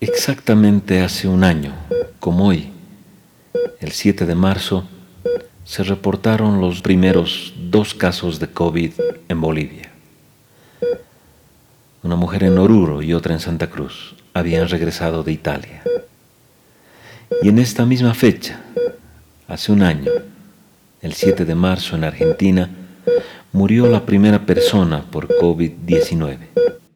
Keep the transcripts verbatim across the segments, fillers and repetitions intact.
Exactamente hace un año, como hoy, el siete de marzo, se reportaron los primeros dos casos de COVID en Bolivia. Una mujer en Oruro y otra en Santa Cruz habían regresado de Italia. Y en esta misma fecha, hace un año, el siete de marzo en Argentina, murió la primera persona por COVID diecinueve.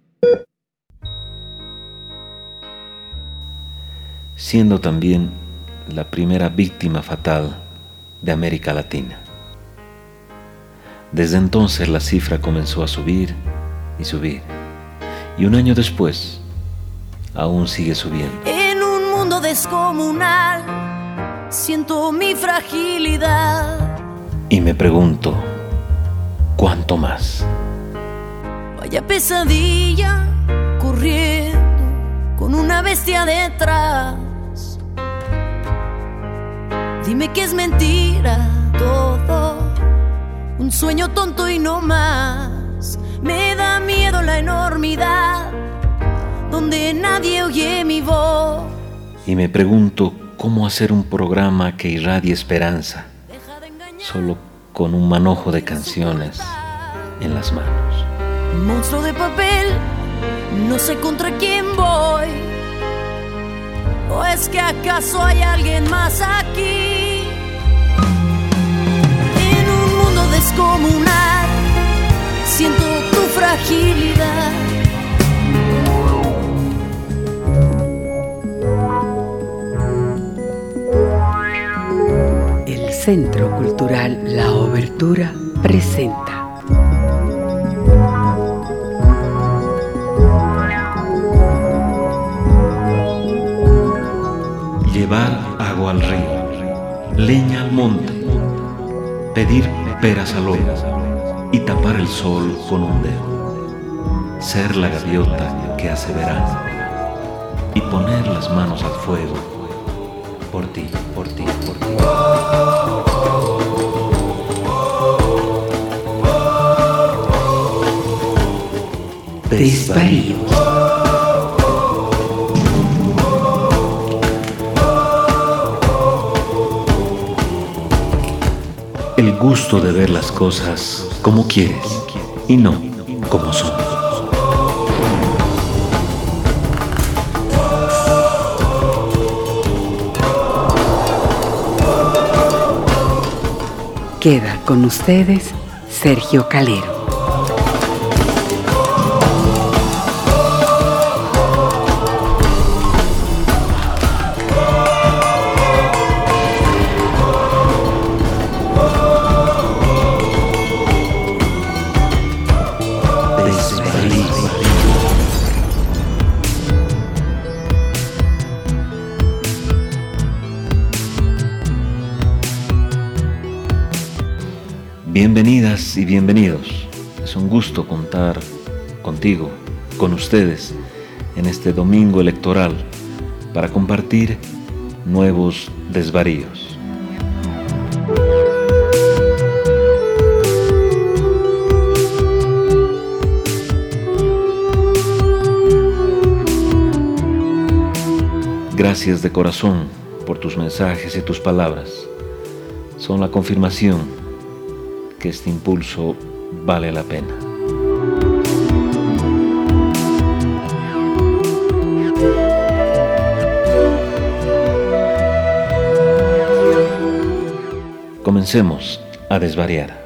Siendo también la primera víctima fatal de América Latina. Desde entonces la cifra comenzó a subir y subir, y un año después aún sigue subiendo. En un mundo descomunal siento mi fragilidad Y me pregunto, ¿cuánto más? Vaya pesadilla corriendo con una bestia detrás. Dime que es mentira todo, un sueño tonto y no más. Me da miedo la enormidad donde nadie oye mi voz. Y me pregunto cómo hacer un programa que irradie esperanza, solo con un manojo de canciones en las manos. Monstruo de papel, no sé contra quién voy. ¿O es que acaso hay alguien más aquí? En un mundo descomunal siento tu fragilidad. El Centro Cultural La Obertura presenta Llevar agua al río, leña al monte, pedir peras al horno y tapar el sol con un dedo. Ser la gaviota que hace verano y poner las manos al fuego por ti, por ti, por ti. Desvaríos. El gusto de ver las cosas como quieres y no como son. Queda con ustedes Sergio Calero. Bienvenidas y bienvenidos. Es un gusto contar contigo, con ustedes, en este domingo electoral para compartir nuevos desvaríos. Gracias de corazón por tus mensajes y tus palabras. Son la confirmación que este impulso vale la pena. Comencemos a desvariar.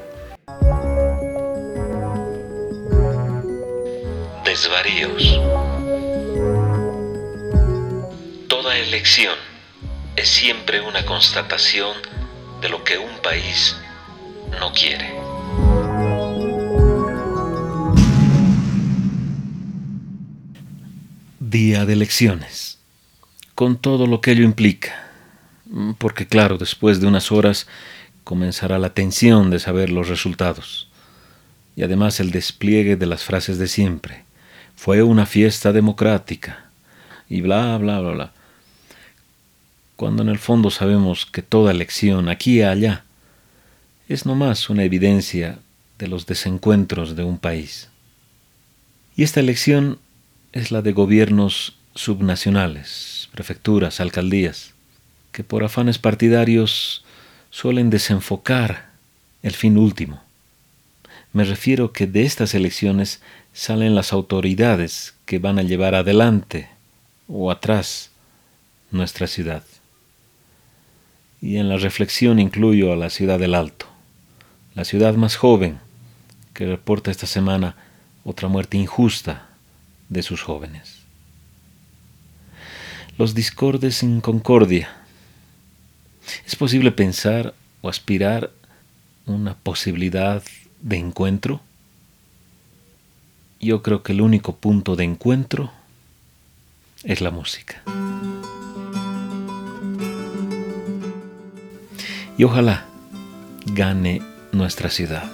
Desvaríos. Toda elección es siempre una constatación de lo que un país no quiere. Día de elecciones, con todo lo que ello implica, porque claro, después de unas horas comenzará la tensión de saber los resultados, y además el despliegue de las frases de siempre. Fue una fiesta democrática, y bla, bla, bla, bla. Cuando en el fondo sabemos que toda elección, aquí y allá, es nomás una evidencia de los desencuentros de un país. Y esta elección es la de gobiernos subnacionales, prefecturas, alcaldías, que por afanes partidarios suelen desenfocar el fin último. Me refiero que de estas elecciones salen las autoridades que van a llevar adelante o atrás nuestra ciudad. Y en la reflexión incluyo a la ciudad del Alto, la ciudad más joven, que reporta esta semana otra muerte injusta de sus jóvenes. Los discordes sin concordia. ¿Es posible pensar o aspirar una posibilidad de encuentro? Yo creo que el único punto de encuentro es la música. Y ojalá gane nuestra ciudad.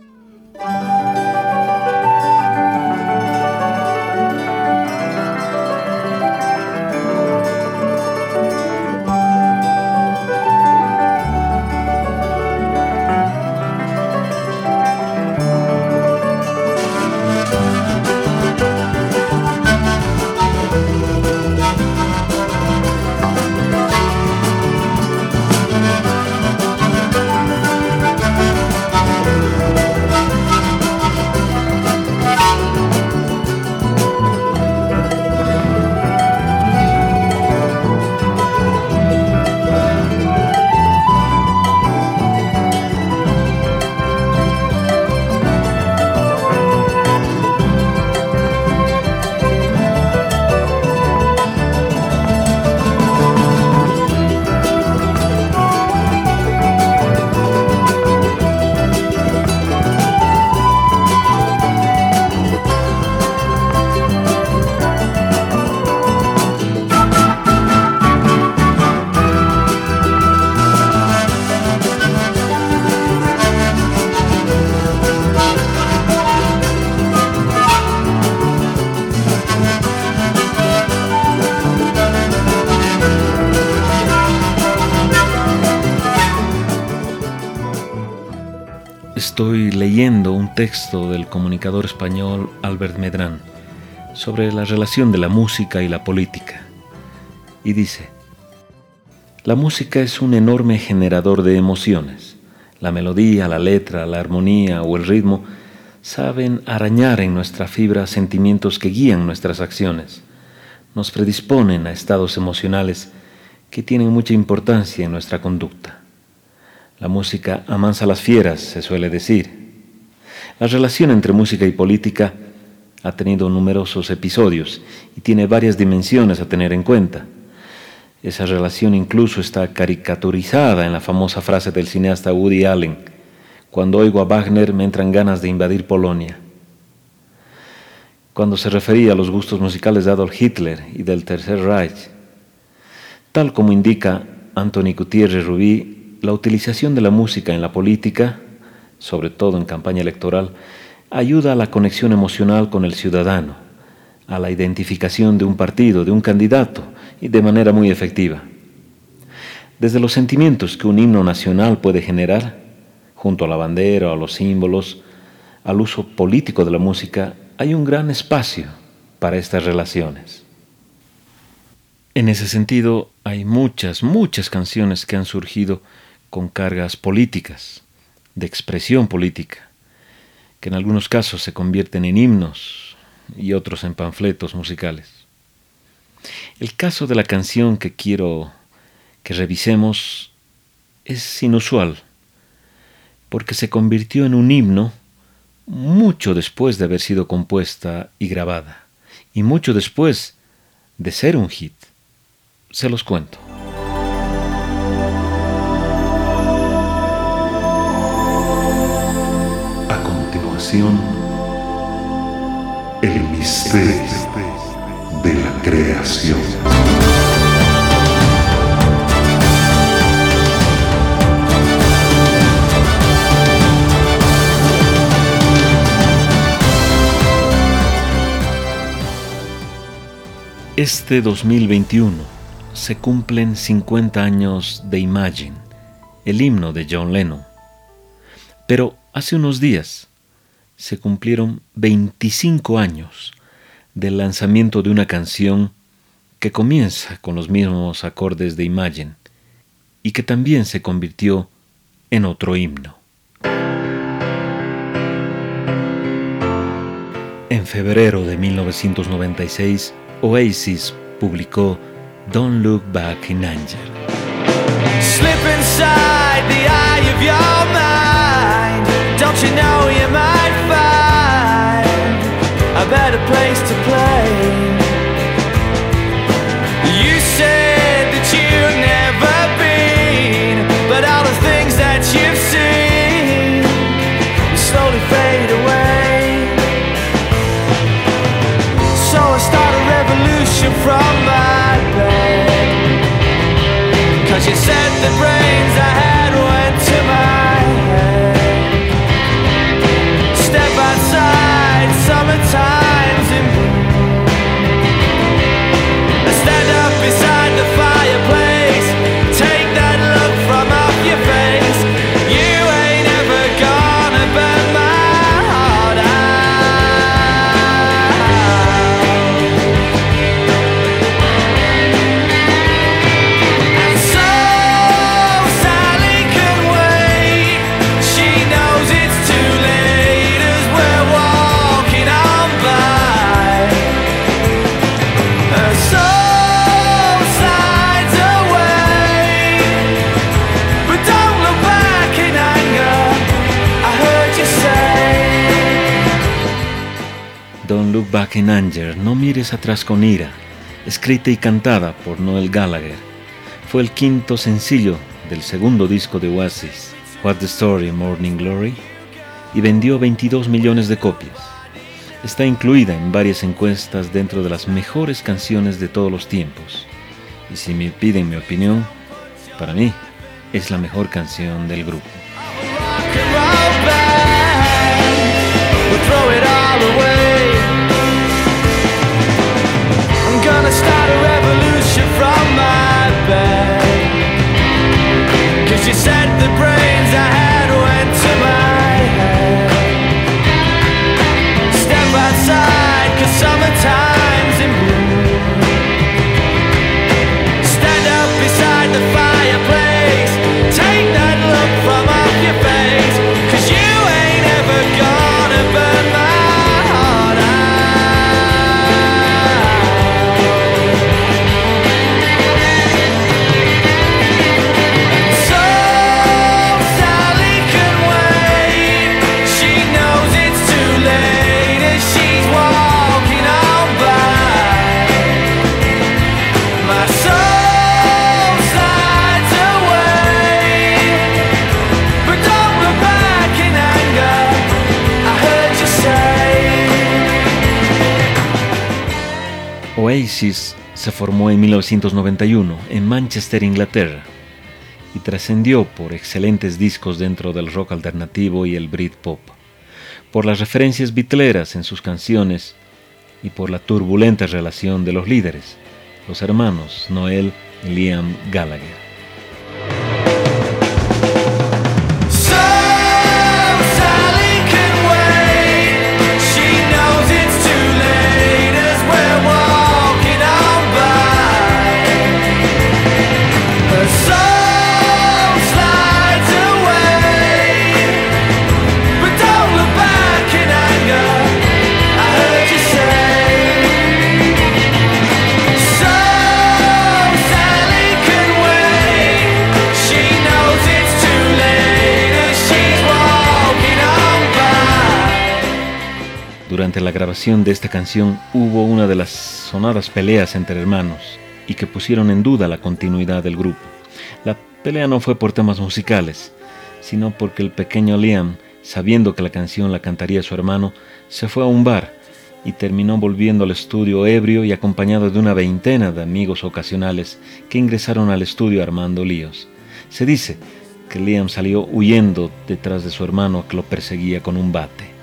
Estoy leyendo un texto del comunicador español Albert Medrán sobre la relación de la música y la política. Y dice: la música es un enorme generador de emociones. La melodía, la letra, la armonía o el ritmo saben arañar en nuestra fibra sentimientos que guían nuestras acciones. Nos predisponen a estados emocionales que tienen mucha importancia en nuestra conducta. La música amansa las fieras, se suele decir. La relación entre música y política ha tenido numerosos episodios y tiene varias dimensiones a tener en cuenta. Esa relación incluso está caricaturizada en la famosa frase del cineasta Woody Allen: cuando oigo a Wagner me entran ganas de invadir Polonia. Cuando se refería a los gustos musicales de Adolf Hitler y del Tercer Reich. Tal como indica Anthony Gutiérrez Rubí, la utilización de la música en la política, sobre todo en campaña electoral, ayuda a la conexión emocional con el ciudadano, a la identificación de un partido, de un candidato, y de manera muy efectiva. Desde los sentimientos que un himno nacional puede generar, junto a la bandera o a los símbolos, al uso político de la música, hay un gran espacio para estas relaciones. En ese sentido, hay muchas, muchas canciones que han surgido con cargas políticas, de expresión política, que en algunos casos se convierten en himnos y otros en panfletos musicales. El caso de la canción que quiero que revisemos es inusual, porque se convirtió en un himno mucho después de haber sido compuesta y grabada, y mucho después de ser un hit. Se los cuento. El misterio de la creación. Este dos mil veintiuno se cumplen cincuenta años de Imagine, el himno de John Lennon. Pero hace unos días se cumplieron veinticinco años del lanzamiento de una canción que comienza con los mismos acordes de Imagine y que también se convirtió en otro himno. En febrero de mil novecientos noventa y seis, Oasis publicó Don't Look Back in Anger. Slip inside the eye of your mind. Don't you know you might find a better place to play? You said that you've never been, but all the things that you've seen slowly fade away. So I start a revolution from my bed, 'cause you said the brains I had went to my head. Step outside, summertime's in bloom. Stand up beside the fireplace, take that look from off your face. You ain't ever gonna burn my heart out. And so Sally can wait, she knows it's too late as we're walking on by. And so slides away, but don't look back in anger, I heard you say. Don't Look Back in Anger, no mires atrás con ira, escrita y cantada por Noel Gallagher. Fue el quinto sencillo del segundo disco de Oasis, What's the Story, Morning Glory, y vendió veintidós millones de copias. Está incluida en varias encuestas dentro de las mejores canciones de todos los tiempos. Y si me piden mi opinión, para mí es la mejor canción del grupo. Rock and roll band, we'll throw it all away. I'm gonna start a revolution from my bed, 'cause you said the brains I had went to my head. Step outside, 'cause summertime's in bloom. Stand up beside the fireplace, take that look from off your face, 'cause you ain't ever gonna burn my heart out. So Sally can wait, she knows it's too late as she's walking on by. My soul slides away, but don't look back in anger, I heard you say. Oasis se formó en mil novecientos noventa y uno en Manchester, Inglaterra, y trascendió por excelentes discos dentro del rock alternativo y el Britpop, por las referencias bitleras en sus canciones y por la turbulenta relación de los líderes, los hermanos Noel y Liam Gallagher. So Sally can wait, she knows it's too late as we're walking on by. Her soul slides away, but don't look back in anger, I heard you say. So Sally can wait, she knows it's too late as she's walking on by. Durante la grabación de esta canción hubo una de las sonadas peleas entre hermanos y que pusieron en duda la continuidad del grupo. La pelea no fue por temas musicales, sino porque el pequeño Liam, sabiendo que la canción la cantaría su hermano, se fue a un bar y terminó volviendo al estudio ebrio y acompañado de una veintena de amigos ocasionales que ingresaron al estudio armando líos. Se dice que Liam salió huyendo detrás de su hermano, que lo perseguía con un bate.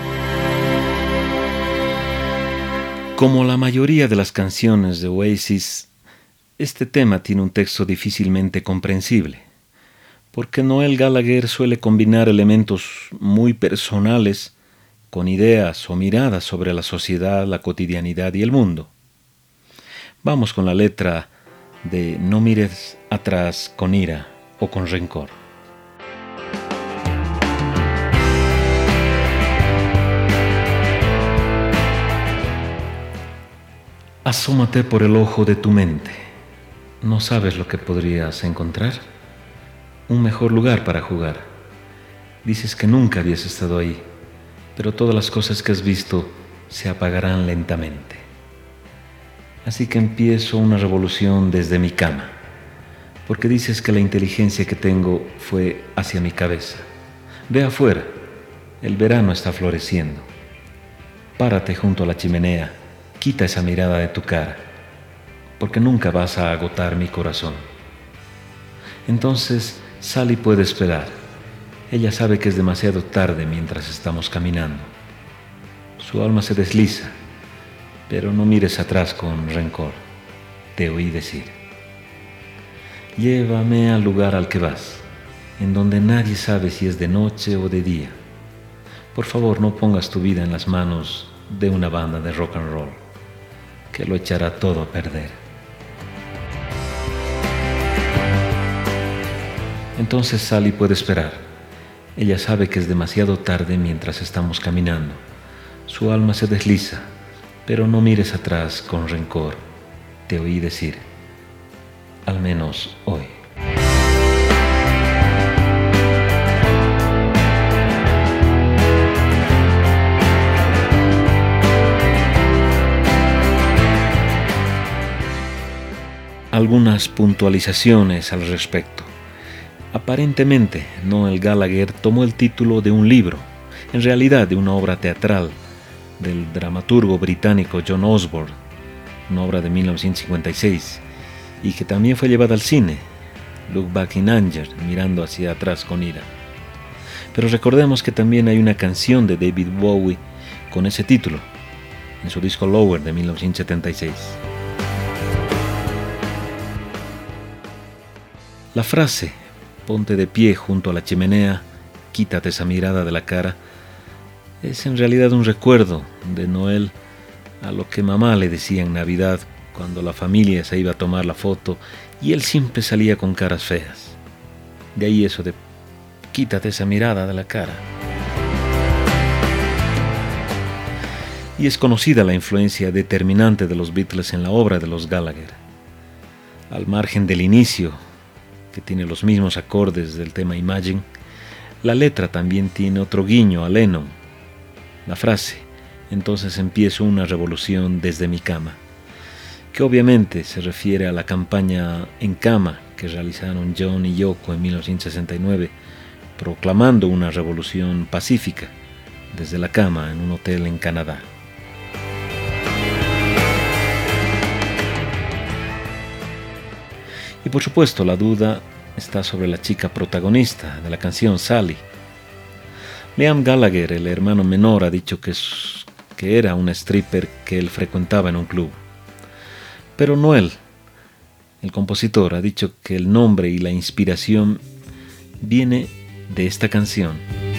Como la mayoría de las canciones de Oasis, este tema tiene un texto difícilmente comprensible, porque Noel Gallagher suele combinar elementos muy personales con ideas o miradas sobre la sociedad, la cotidianidad y el mundo. Vamos con la letra de No mires atrás con ira o con rencor. Asómate por el ojo de tu mente. ¿No sabes lo que podrías encontrar? Un mejor lugar para jugar. Dices que nunca habías estado ahí, pero todas las cosas que has visto se apagarán lentamente. Así que empiezo una revolución desde mi cama, porque dices que la inteligencia que tengo fue hacia mi cabeza. Ve afuera, el verano está floreciendo. Párate junto a la chimenea, quita esa mirada de tu cara, porque nunca vas a agotar mi corazón. Entonces Sally puede esperar. Ella sabe que es demasiado tarde mientras estamos caminando. Su alma se desliza, pero no mires atrás con rencor. Te oí decir. Llévame al lugar al que vas, en donde nadie sabe si es de noche o de día. Por favor, no pongas tu vida en las manos de una banda de rock and roll, que lo echará todo a perder. Entonces Sally puede esperar. Ella sabe que es demasiado tarde mientras estamos caminando. Su alma se desliza, pero no mires atrás con rencor. Te oí decir, al menos hoy. Algunas puntualizaciones al respecto. Aparentemente, Noel Gallagher tomó el título de un libro, en realidad de una obra teatral del dramaturgo británico John Osborne, una obra de mil novecientos cincuenta y seis, y que también fue llevada al cine, Look Back in Anger, mirando hacia atrás con ira. Pero recordemos que también hay una canción de David Bowie con ese título, en su disco Lower de mil novecientos setenta y seis. La frase ponte de pie junto a la chimenea, quítate esa mirada de la cara, es en realidad un recuerdo de Noel a lo que mamá le decía en Navidad cuando la familia se iba a tomar la foto y él siempre salía con caras feas. De ahí eso de quítate esa mirada de la cara. Y es conocida la influencia determinante de los Beatles en la obra de los Gallagher. Al margen del inicio, que tiene los mismos acordes del tema Imagine, la letra también tiene otro guiño a Lennon. La frase, entonces empiezo una revolución desde mi cama, que obviamente se refiere a la campaña En Cama que realizaron John y Yoko en mil novecientos sesenta y nueve, proclamando una revolución pacífica desde la cama en un hotel en Canadá. Y por supuesto la duda está sobre la chica protagonista de la canción, Sally. Liam Gallagher, el hermano menor, ha dicho que, es, que era una stripper que él frecuentaba en un club. Pero Noel, el compositor, ha dicho que el nombre y la inspiración viene de esta canción.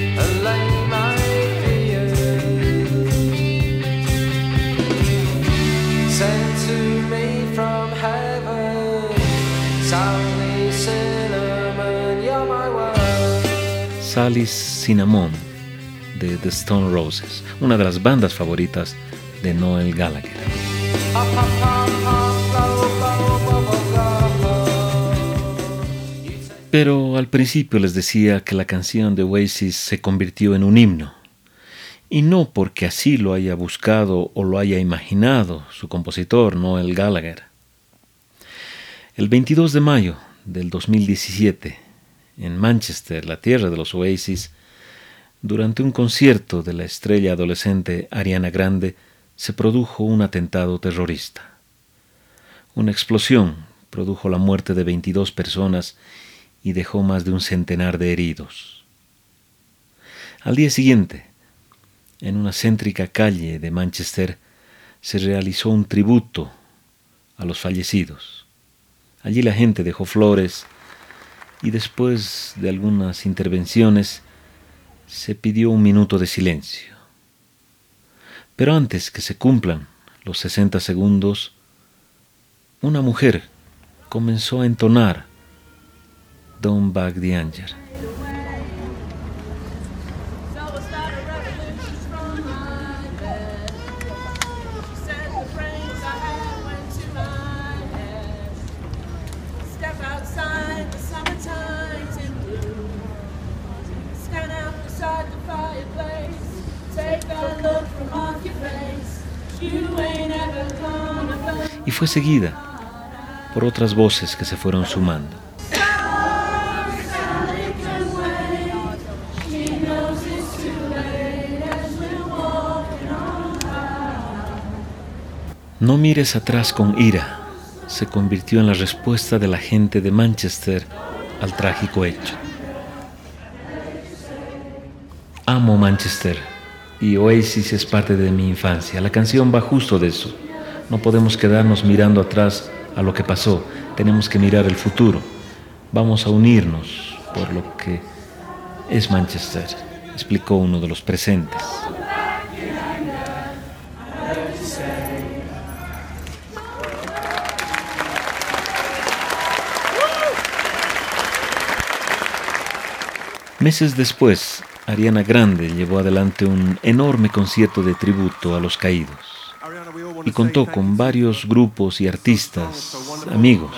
Sally Cinnamon de The Stone Roses, una de las bandas favoritas de Noel Gallagher. Pero al principio les decía que la canción de Oasis se convirtió en un himno, y no porque así lo haya buscado o lo haya imaginado su compositor Noel Gallagher. El veintidós de mayo del dos mil diecisiete, en Manchester, la tierra de los Oasis, durante un concierto de la estrella adolescente Ariana Grande, se produjo un atentado terrorista. Una explosión produjo la muerte de veintidós personas y dejó más de un centenar de heridos. Al día siguiente, en una céntrica calle de Manchester, se realizó un tributo a los fallecidos. Allí la gente dejó flores y después de algunas intervenciones se pidió un minuto de silencio. Pero antes que se cumplan los sesenta segundos, una mujer comenzó a entonar Don't Back the Anger. Y fue seguida por otras voces que se fueron sumando. No mires atrás con ira se convirtió en la respuesta de la gente de Manchester al trágico hecho. Amo Manchester y Oasis es parte de mi infancia. La canción va justo de eso. No podemos quedarnos mirando atrás a lo que pasó. Tenemos que mirar el futuro. Vamos a unirnos por lo que es Manchester, explicó uno de los presentes. Meses después, Ariana Grande llevó adelante un enorme concierto de tributo a los caídos y contó con varios grupos y artistas, amigos.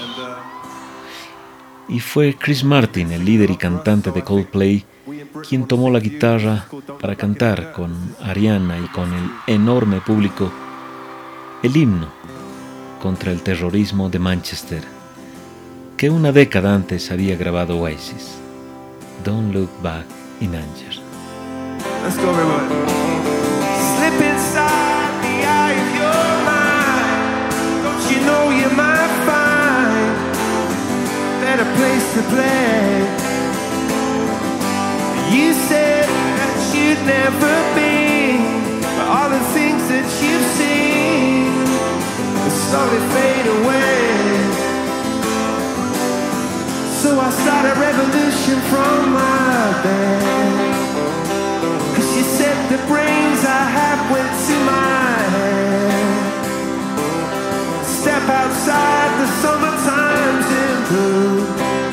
Y fue Chris Martin, el líder y cantante de Coldplay, quien tomó la guitarra para cantar con Ariana y con el enorme público el himno contra el terrorismo de Manchester, que una década antes había grabado Oasis. Don't Look Back in Anger. Let's go, everyone. Slip inside the eye of your mind. Don't you know you might find a better place to play? You said that you'd never been, but all the things that you've seen will slowly fade away. So I start a revolution from my bed. Cause you said the brains I have went to my head. Step outside, the summertime's in blue.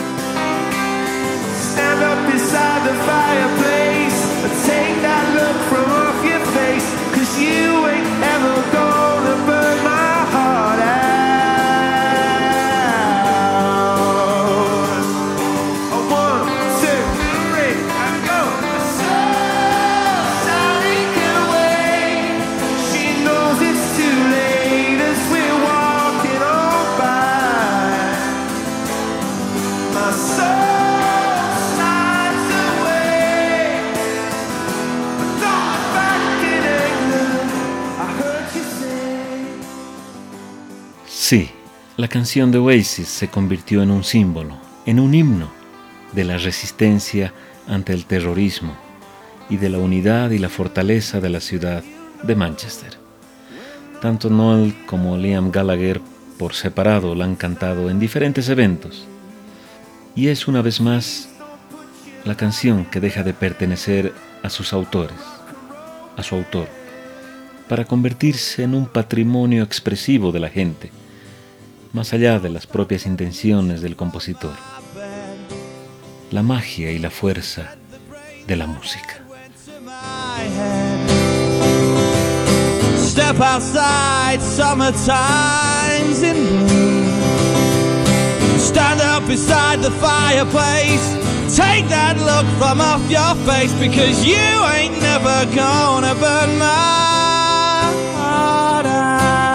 Stand up beside the fireplace and take that look from off your face. Cause you ain't ever gonna burn my heart out. Sí, la canción de Oasis se convirtió en un símbolo, en un himno de la resistencia ante el terrorismo y de la unidad y la fortaleza de la ciudad de Manchester. Tanto Noel como Liam Gallagher por separado la han cantado en diferentes eventos. Y es una vez más la canción que deja de pertenecer a sus autores, a su autor, para convertirse en un patrimonio expresivo de la gente, más allá de las propias intenciones del compositor. La magia y la fuerza de la música. Step outside, summertime's in bloom. Stand up beside the fireplace. Take that look from off your face, because you ain't never gonna burn my heart out.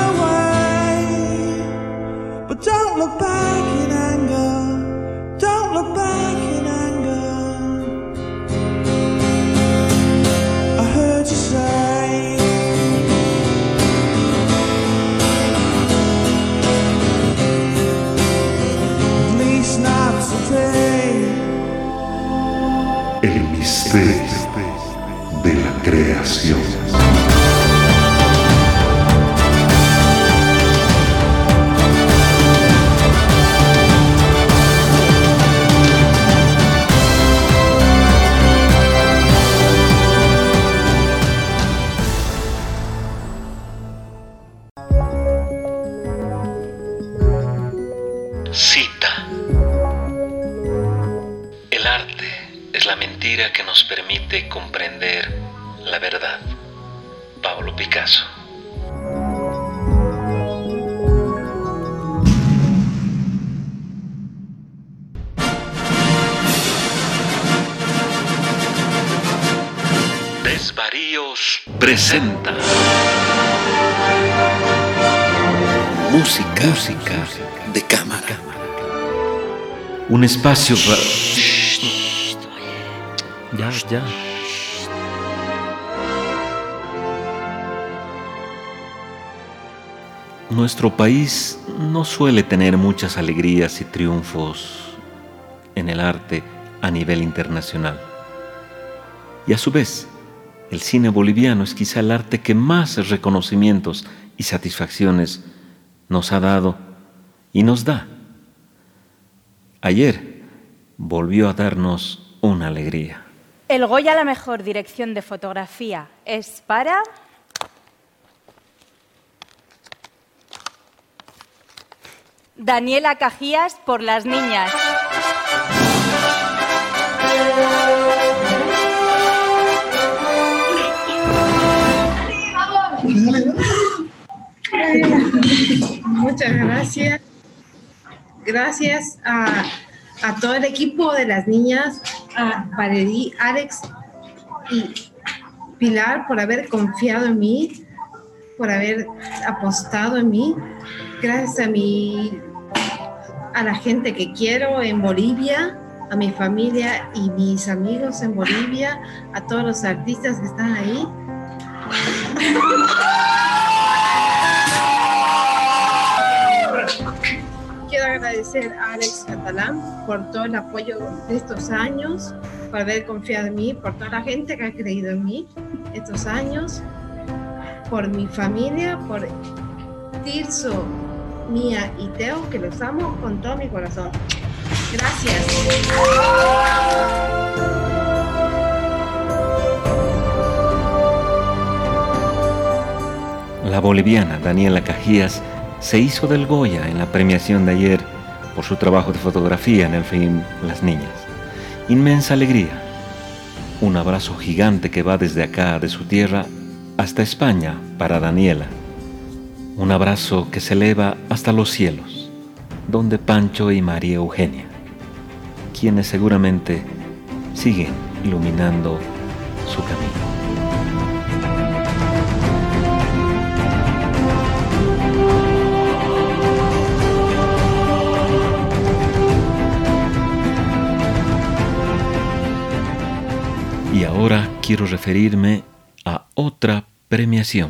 Don't look back in anger. Don't mentira que nos permite comprender la verdad. Pablo Picasso. Desvaríos presenta música, música de cámara. Un espacio para... Ya, ya. Nuestro país no suele tener muchas alegrías y triunfos en el arte a nivel internacional. Y a su vez, el cine boliviano es quizá el arte que más reconocimientos y satisfacciones nos ha dado y nos da. Ayer volvió a darnos una alegría. El Goya a la mejor dirección de fotografía es para... Daniela Cajías por Las niñas. Muchas gracias. Gracias a, a todo el equipo de Las niñas, a Valerí, Alex y Pilar por haber confiado en mí, por haber apostado en mí. Gracias a mi, a la gente que quiero en Bolivia, a mi familia y mis amigos en Bolivia, a todos los artistas que están ahí. Quiero agradecer a Alex Catalán por todo el apoyo de estos años, por haber confiado en mí, por toda la gente que ha creído en mí estos años, por mi familia, por Tirso, Mía y Teo, que los amo con todo mi corazón. Gracias. La boliviana Daniela Cajías se hizo del Goya en la premiación de ayer por su trabajo de fotografía en el film Las niñas. Inmensa alegría. Un abrazo gigante que va desde acá, de su tierra, hasta España para Daniela. Un abrazo que se eleva hasta los cielos, donde Pancho y María Eugenia, quienes seguramente siguen iluminando su camino. Y ahora quiero referirme a otra premiación.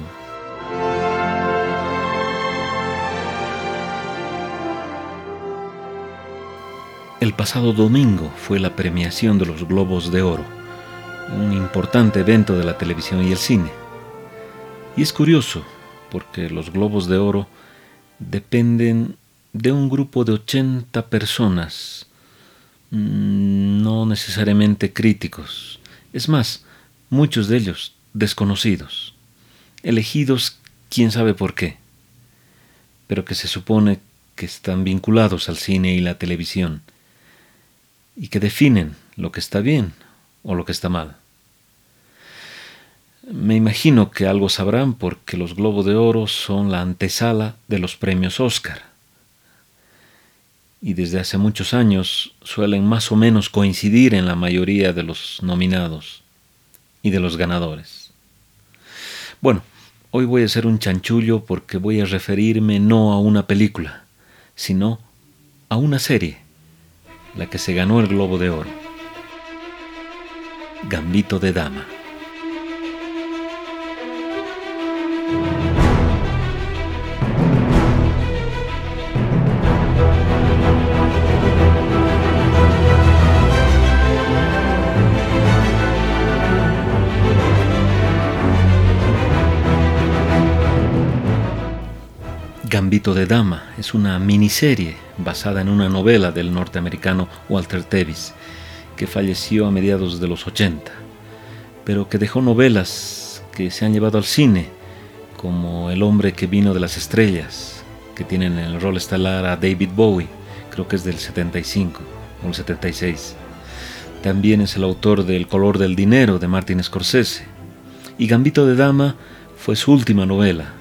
El pasado domingo fue la premiación de los Globos de Oro, un importante evento de la televisión y el cine. Y es curioso, porque los Globos de Oro dependen de un grupo de ochenta personas, no necesariamente críticos. Es más, muchos de ellos desconocidos, elegidos quién sabe por qué, pero que se supone que están vinculados al cine y la televisión, y que definen lo que está bien o lo que está mal. Me imagino que algo sabrán porque los Globos de Oro son la antesala de los premios Oscar, y desde hace muchos años suelen más o menos coincidir en la mayoría de los nominados y de los ganadores. Bueno, hoy voy a hacer un chanchullo porque voy a referirme no a una película, sino a una serie, la que se ganó el Globo de Oro. Gambito de Dama. Gambito de Dama es una miniserie basada en una novela del norteamericano Walter Tevis, que falleció a mediados de los ochenta, pero que dejó novelas que se han llevado al cine, como El hombre que vino de las estrellas, que tienen en el rol estelar a David Bowie, creo que es del setenta y cinco o el setenta y seis. También es el autor de El color del dinero de Martin Scorsese. Y Gambito de Dama fue su última novela.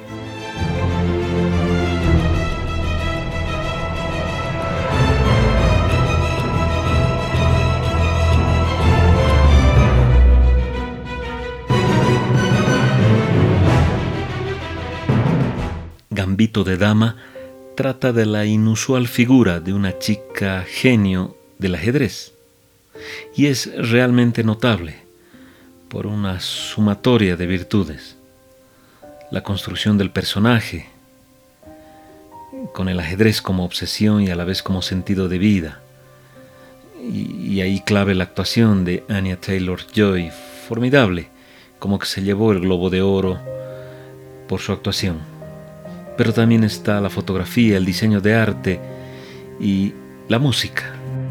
Gambito de Dama trata de la inusual figura de una chica genio del ajedrez y es realmente notable por una sumatoria de virtudes. La construcción del personaje, con el ajedrez como obsesión y a la vez como sentido de vida, y, y ahí clave la actuación de Anya Taylor-Joy, formidable, como que se llevó el Globo de Oro por su actuación. Pero también está la fotografía, el diseño de arte y la música.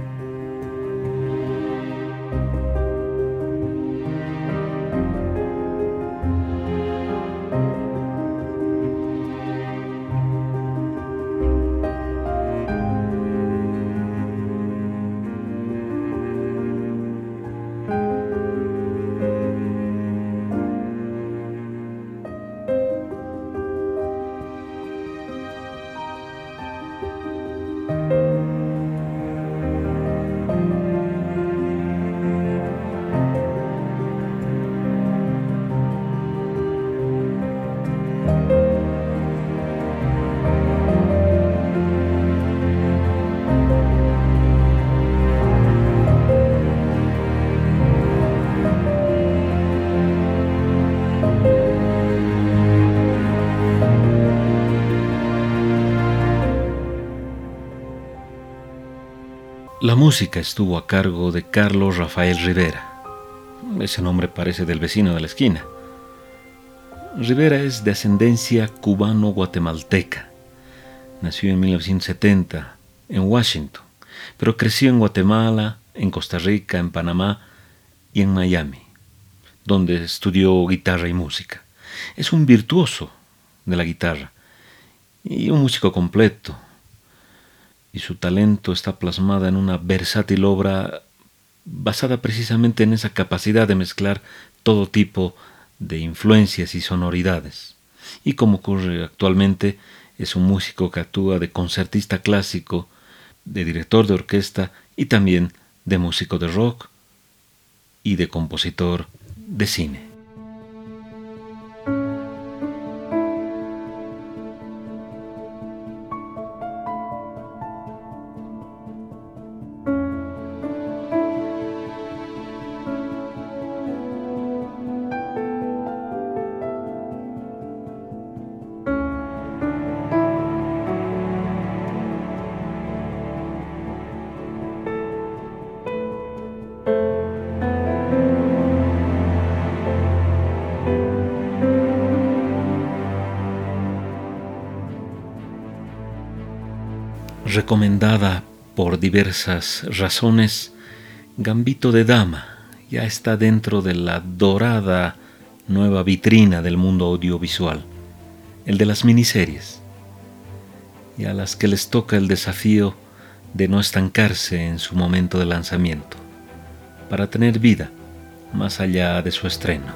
La música estuvo a cargo de Carlos Rafael Rivera. Ese nombre parece del vecino de la esquina. Rivera es de ascendencia cubano-guatemalteca. Nació en mil novecientos setenta en Washington, pero creció en Guatemala, en Costa Rica, en Panamá y en Miami, donde estudió guitarra y música. Es un virtuoso de la guitarra y un músico completo. Y su talento está plasmada en una versátil obra basada precisamente en esa capacidad de mezclar todo tipo de influencias y sonoridades. Y como ocurre actualmente, es un músico que actúa de concertista clásico, de director de orquesta y también de músico de rock y de compositor de cine. Recomendada por diversas razones, Gambito de Dama ya está dentro de la dorada nueva vitrina del mundo audiovisual, el de las miniseries, y a las que les toca el desafío de no estancarse en su momento de lanzamiento, para tener vida más allá de su estreno.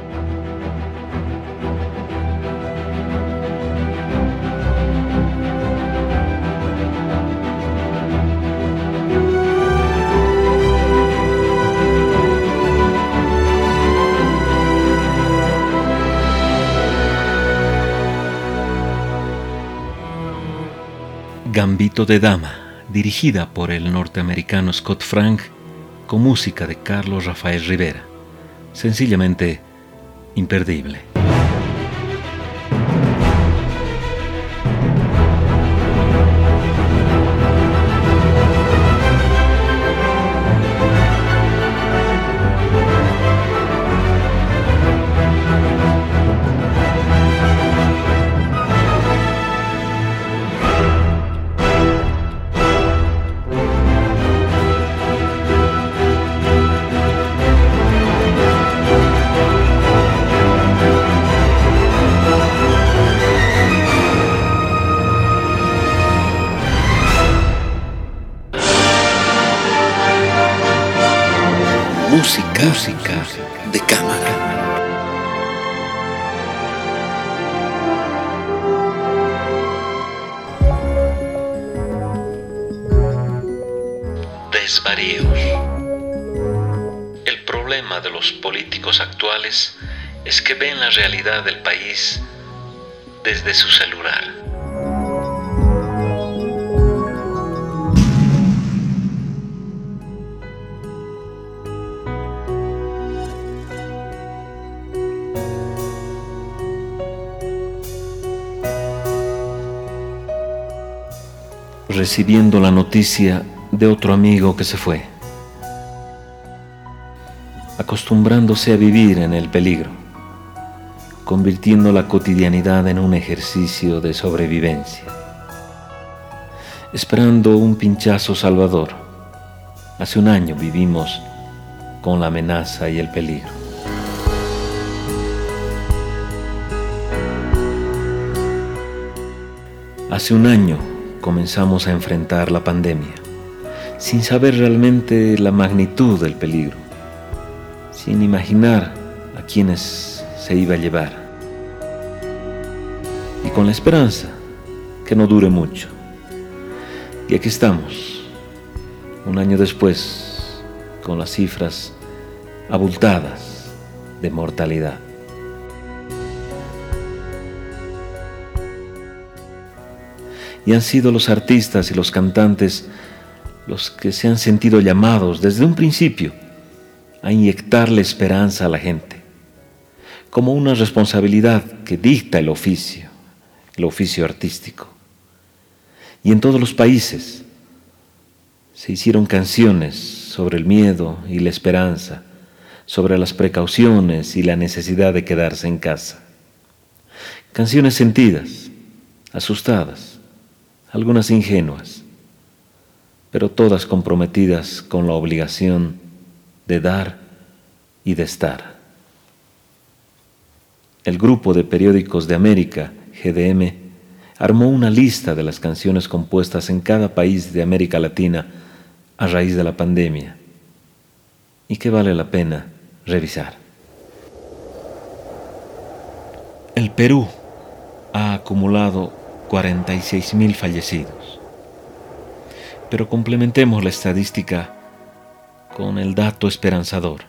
Gambito de Dama, dirigida por el norteamericano Scott Frank, con música de Carlos Rafael Rivera. Sencillamente imperdible. Música, música de cámara. Desvaríos. El problema de los políticos actuales es que ven la realidad del país desde su celular. Recibiendo la noticia de otro amigo que se fue, acostumbrándose a vivir en el peligro, convirtiendo la cotidianidad en un ejercicio de sobrevivencia, esperando un pinchazo salvador. Hace un año vivimos con la amenaza y el peligro. Hace un año comenzamos a enfrentar la pandemia, sin saber realmente la magnitud del peligro, sin imaginar a quienes se iba a llevar, y con la esperanza que no dure mucho. Y aquí estamos, un año después, con las cifras abultadas de mortalidad. Y han sido los artistas y los cantantes los que se han sentido llamados desde un principio a inyectarle esperanza a la gente, como una responsabilidad que dicta el oficio, el oficio artístico. Y en todos los países se hicieron canciones sobre el miedo y la esperanza, sobre las precauciones y la necesidad de quedarse en casa. Canciones sentidas, asustadas, algunas ingenuas, pero todas comprometidas con la obligación de dar y de estar. El Grupo de Periódicos de América, G D M, armó una lista de las canciones compuestas en cada país de América Latina a raíz de la pandemia y que vale la pena revisar. El Perú ha acumulado cuarenta y seis mil fallecidos. Pero complementemos la estadística con el dato esperanzador.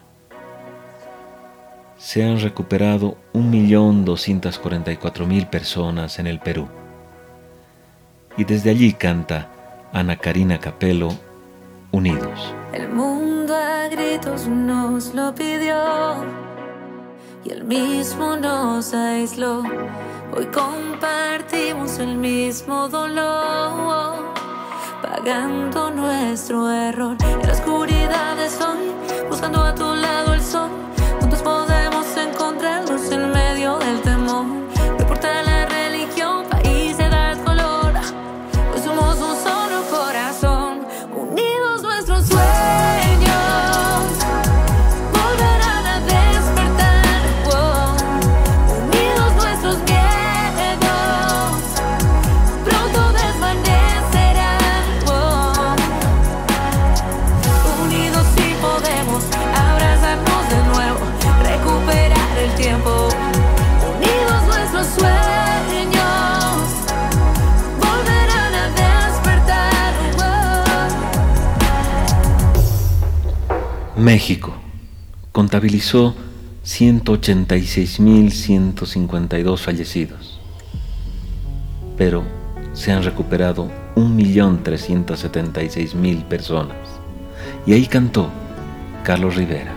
Se han recuperado un millón doscientas cuarenta y cuatro mil personas en el Perú. Y desde allí canta Ana Karina Capello, Unidos. El mundo a gritos nos lo pidió y el mismo nos aisló. Hoy compartimos el mismo dolor, pagando nuestro error. En la oscuridad estoy, buscando a tu lado el sol. Juntos podemos encontrarnos en medio del temor. No importa la religión, país, edad, color. Hoy somos un solo corazón, unidos nuestros sueños. México contabilizó ciento ochenta y seis mil ciento cincuenta y dos fallecidos, pero se han recuperado un millón trescientos setenta y seis mil personas. Y ahí cantó Carlos Rivera.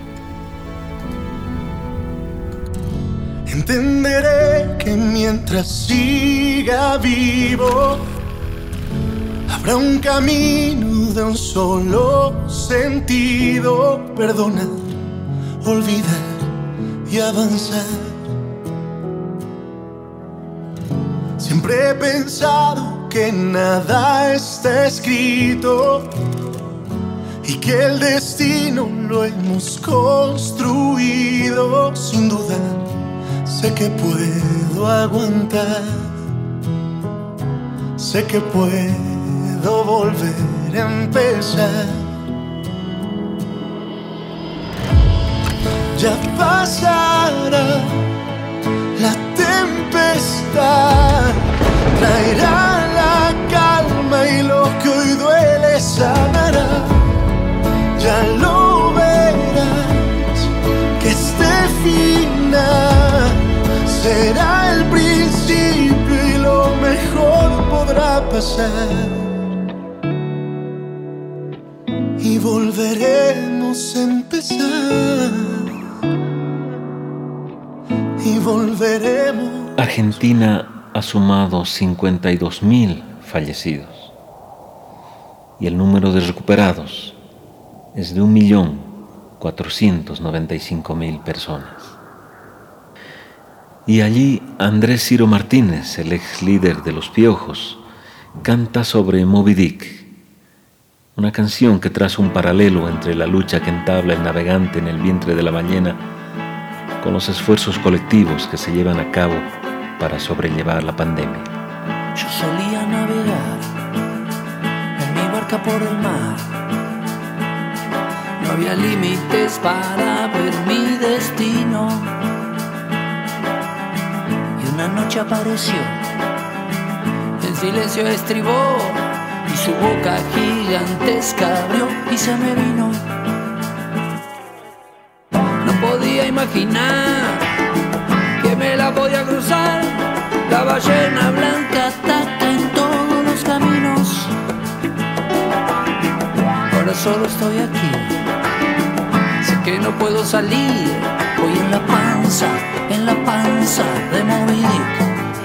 Entenderé que mientras siga vivo habrá un camino de un solo sentido: perdonar, olvidar y avanzar. Siempre he pensado que nada está escrito y que el destino lo hemos construido. Sin dudar, sé que puedo aguantar, sé que puedo volver a empezar. ya pasará la tempestad, traerá la calma y lo que hoy duele sanará. Ya lo verás, que este final será el principio y lo mejor podrá pasar. Y volveremos a empezar. Y volveremos. Argentina ha sumado cincuenta y dos mil fallecidos y el número de recuperados es de un millón cuatrocientos noventa y cinco mil personas. Y allí Andrés Ciro Martínez, el ex líder de Los Piojos, canta sobre Moby Dick, una canción que traza un paralelo entre la lucha que entabla el navegante en el vientre de la ballena con los esfuerzos colectivos que se llevan a cabo para sobrellevar la pandemia. Yo solía navegar en mi barca por el mar. No había límites para ver mi destino. Y una noche apareció, en silencio estribó, y su boca gigantesca abrió y se me vino. No podía imaginar que me la podía cruzar. La ballena blanca ataca en todos los caminos. Ahora solo estoy aquí, sé que no puedo salir. Voy en la panza, en la panza de Moby Dick.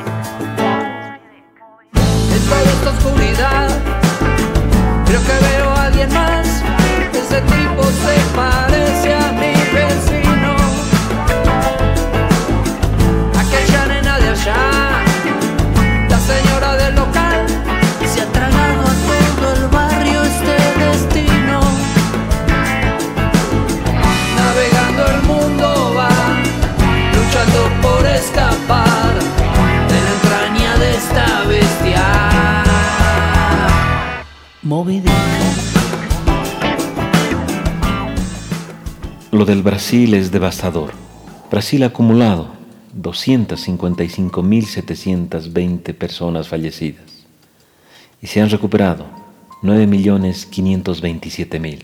En toda esta oscuridad creo que veo a alguien más. Ese tipo se parece a mi vecino. Aquella nena de allá, la señora del local, se ha tragado a todo el barrio este destino. Navegando el mundo va, luchando por escapar de la entraña de esta bestia. Moby Dick. Lo del Brasil es devastador. Brasil ha acumulado doscientas cincuenta y cinco mil setecientas veinte personas fallecidas y se han recuperado nueve millones quinientos veintisiete mil.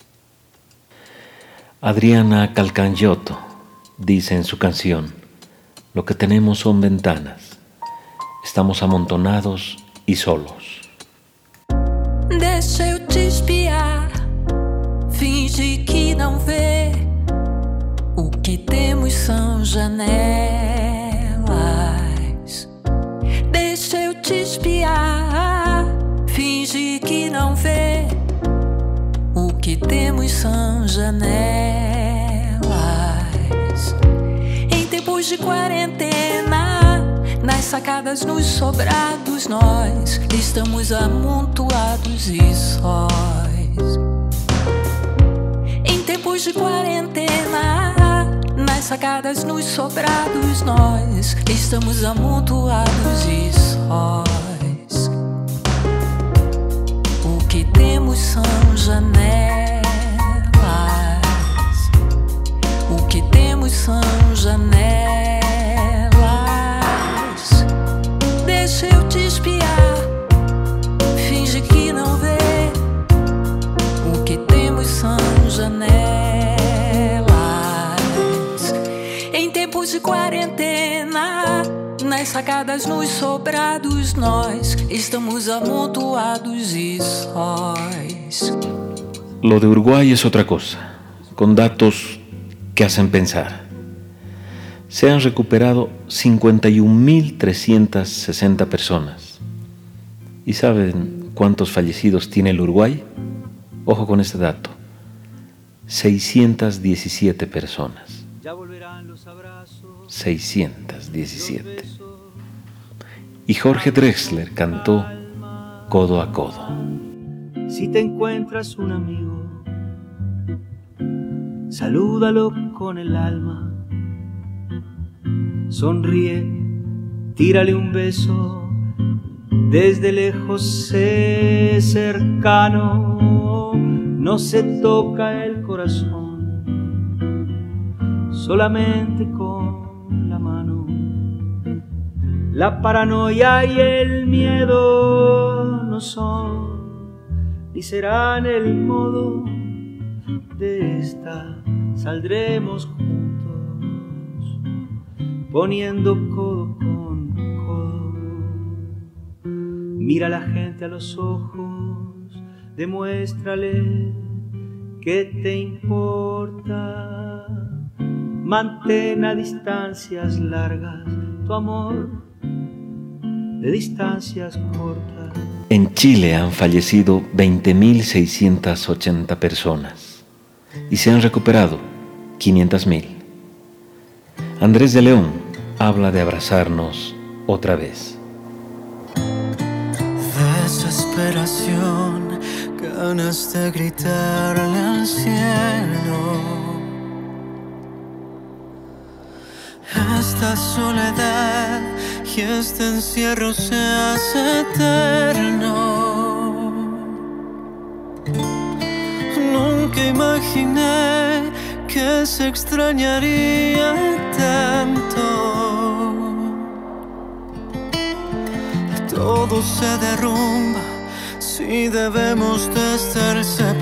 Adriana Calcagnoto dice en su canción: lo que tenemos son ventanas, estamos amontonados y solos. Deixa eu te espiar, finge que não vê. O que temos são janelas. Deixa eu te espiar, finge que não vê. O que temos são janelas. Em tempos de quarentena, nas sacadas, nos sobrados, nós estamos amontoados e sós. Em tempos de quarentena, nas sacadas, nos sobrados, nós estamos amontoados e sós. O que temos são janelas. O que temos são janelas. Deixa eu te espiar, finge que não vê. O que temos são janelas. Em tempos de quarentena, nas sacadas, nos sobrados, nós estamos amontoados e sós. Lo de Uruguay es otra cosa, con datos que hacen pensar. Se han recuperado cincuenta y un mil trescientas sesenta personas. ¿Y saben cuántos fallecidos tiene el Uruguay? Ojo con este dato: seiscientas diecisiete personas. seiscientas diecisiete. Y Jorge Drexler cantó Codo a Codo. Si te encuentras un amigo, salúdalo con el alma. Sonríe, tírale un beso, desde lejos sé cercano, no se toca el corazón, solamente con la mano. La paranoia y el miedo no son ni serán el modo de esta. Saldremos juntos, poniendo codo con codo. Mira a la gente a los ojos, demuéstrale que te importa. Mantén a distancias largas tu amor de distancias cortas. En Chile han fallecido veinte mil seiscientas ochenta personas y se han recuperado quinientas mil. Andrés de León habla de abrazarnos otra vez. Desesperación, ganas de gritarle al cielo. Esta soledad y este encierro se hace eterno. Nunca imaginé que se extrañaría tanto. Todo se derrumba si debemos de estar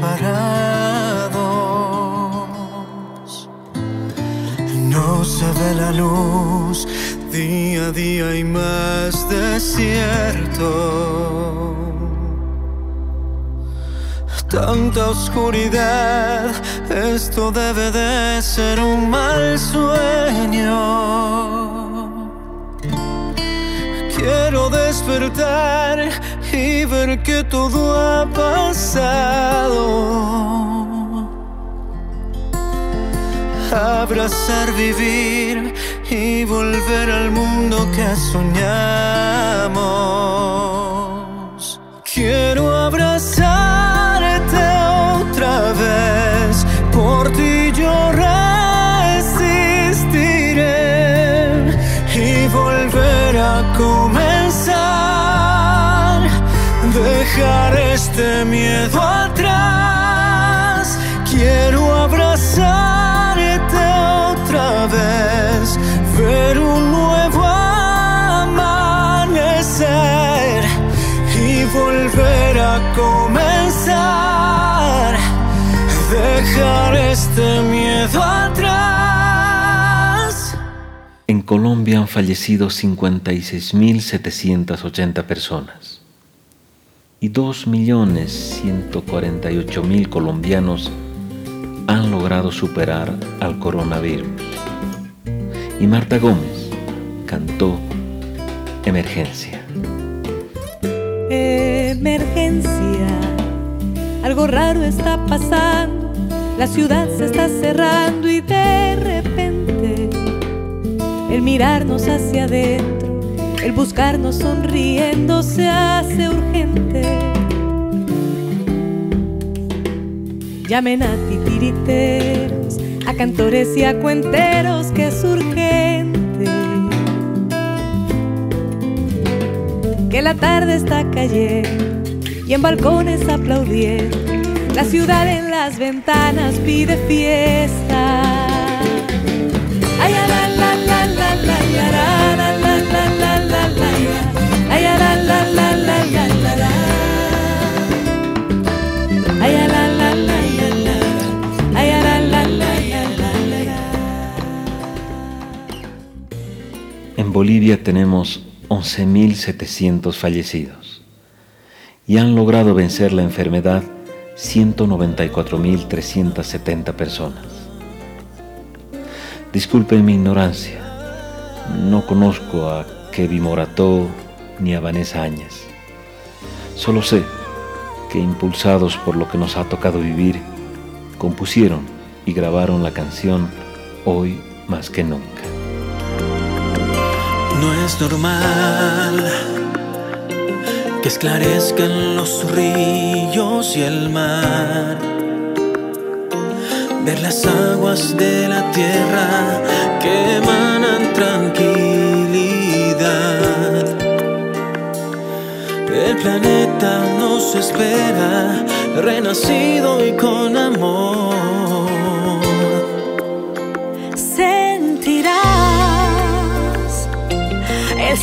separados. No se ve la luz, día a día hay más desierto. Tanta oscuridad, esto debe de ser un mal sueño. Quiero despertar y ver que todo ha pasado. Abrazar, vivir y volver al mundo que soñamos. Quiero abrazarte otra vez, por ti yo resistiré y volver a comenzar. Dejar este miedo atrás. Quiero abrazarte otra vez, ver un nuevo amanecer y volver a comenzar. Dejar este miedo atrás. En Colombia han fallecido cincuenta y seis mil setecientas ochenta personas y dos millones ciento cuarenta y ocho mil colombianos han logrado superar al coronavirus. Y Marta Gómez cantó Emergencia. Emergencia, algo raro está pasando, la ciudad se está cerrando y de repente el mirarnos hacia adentro, el buscarnos sonriendo se hace urgente. Llamen a titiriteros, a cantores y a cuenteros, que es urgente. Que la tarde está cayendo y en balcones aplaudiendo, la ciudad en las ventanas pide fiesta. Ay, la la la la la la la la la la la la la. Ay, la la la la la la la. Ay, la la la la. En Bolivia tenemos once mil setecientos fallecidos y han logrado vencer la enfermedad ciento noventa y cuatro mil trescientas setenta personas. Disculpen mi ignorancia, no conozco a Kevin Morató ni a Vanessa Áñez. Solo sé que, impulsados por lo que nos ha tocado vivir, compusieron y grabaron la canción Hoy más que nunca. No es normal que esclarezcan los ríos y el mar, ver las aguas de la tierra que emanan tranquilidad. El planeta nos espera, renacido y con amor. Se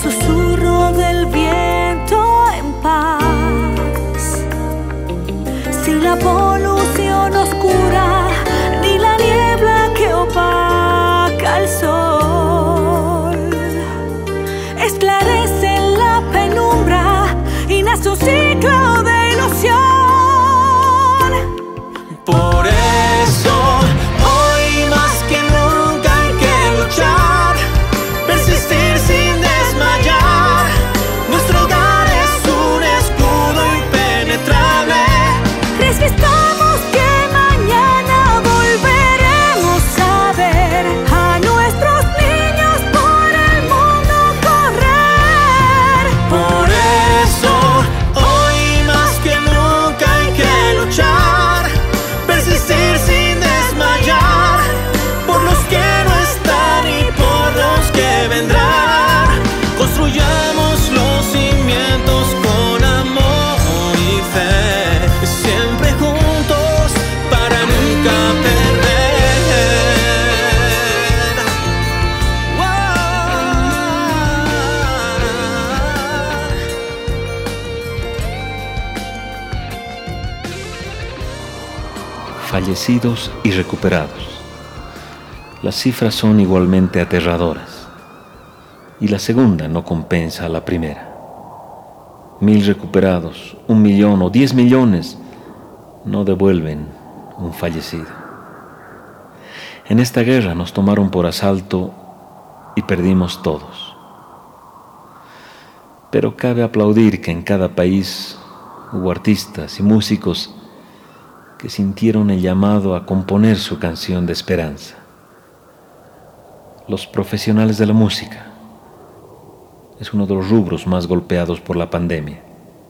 susurro del viento en paz. Sin la polución oscura ni la niebla que opaca el sol, esclarece la penumbra y nace un ciclo de ilusión. Por eso hoy más que nunca hay que luchar, persistir sin desmayar. Nuestro hogar es un escudo impenetrable. Resistamos que mañana volveremos a ver a nuestros niños por el mundo correr. Por eso hoy más que nunca hay que luchar, persistir sin desmayar, por los que no están y por los que vendrán. Construyamos los cimientos con amor y fe, siempre juntos para nunca perder. Fallecidos y recuperados. Las cifras son igualmente aterradoras, y la segunda no compensa a la primera. Mil recuperados, un millón o diez millones no devuelven un fallecido. En esta guerra nos tomaron por asalto y perdimos todos. Pero cabe aplaudir que en cada país hubo artistas y músicos que sintieron el llamado a componer su canción de esperanza. Los profesionales de la música es uno de los rubros más golpeados por la pandemia.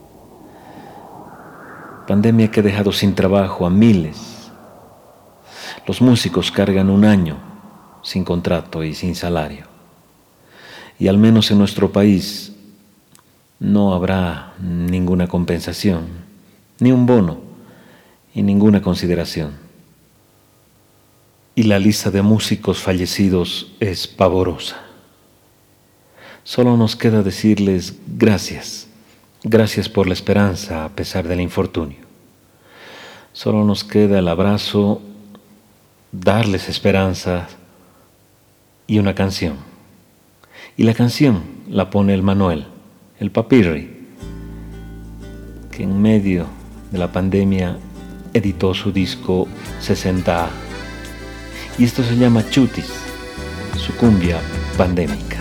Pandemia que ha dejado sin trabajo a miles. Los músicos cargan un año sin contrato y sin salario. Y al menos en nuestro país no habrá ninguna compensación, ni un bono, y ninguna consideración. Y la lista de músicos fallecidos es pavorosa. Solo nos queda decirles gracias, gracias por la esperanza a pesar del infortunio. Solo nos queda el abrazo, darles esperanza y una canción. Y la canción la pone el Manuel, el Papirri, que en medio de la pandemia editó su disco sesenta A. Y esto se llama Chutis, su cumbia pandémica.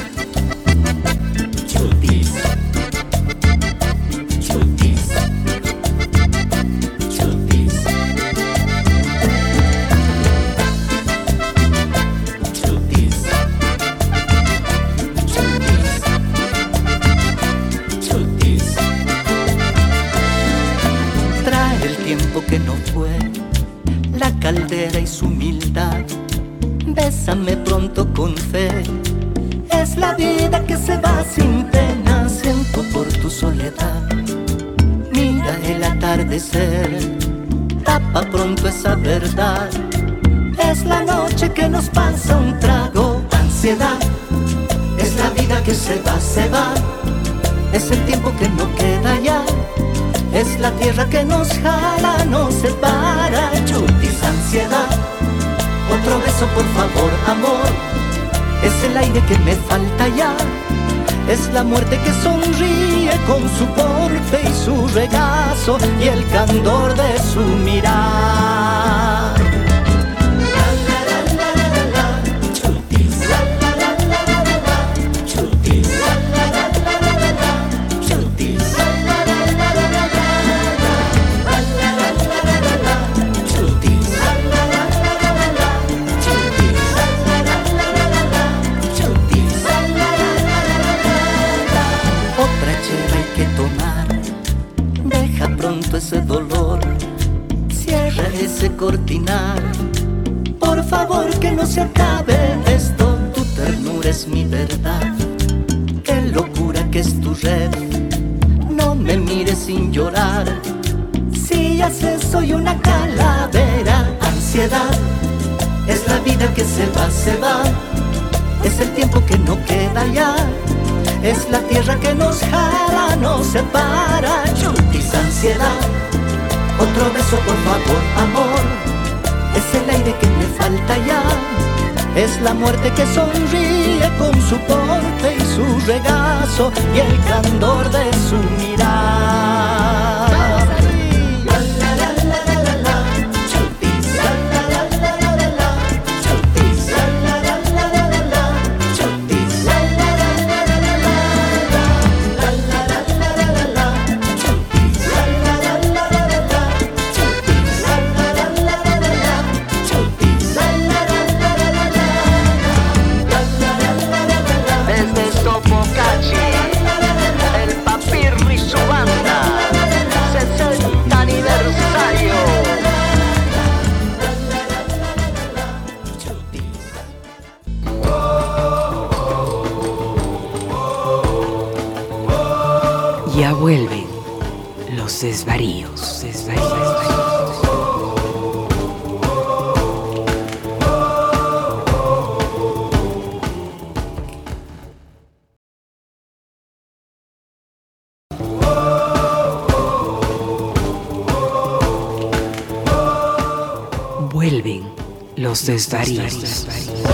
Chutis, chutis, chutis, chutis, chutis, chutis. Trae el tiempo que no fue, la caldera y su humildad. Bésame pronto con fe, es la vida que se va sin pena. Siento por tu soledad, mira el atardecer, tapa pronto esa verdad. Es la noche que nos pasa un trago. Ansiedad, es la vida que se va, se va. Es el tiempo que no queda ya, es la tierra que nos jala, nos separa. Chutis, ansiedad, otro beso por favor, amor. Es el aire que me falta ya, es la muerte que sonríe con su porte y su regazo y el candor de su mirar. Ese dolor, cierra ese cortinar, por favor que no se acabe esto. Tu ternura es mi verdad, qué locura que es tu red. No me mires sin llorar, si ya sé soy una calavera. Ansiedad, es la vida que se va, se va, es el tiempo que no queda ya, Es la tierra que nos jala, nos separa. Chutis, ansiedad. Otro beso, por favor, amor. Es el aire que me falta ya. Es la muerte que sonríe con su porte y su regazo y el candor de su mirada. Ya vuelven los desvaríos, desvaríos. Vuelven los desvaríos.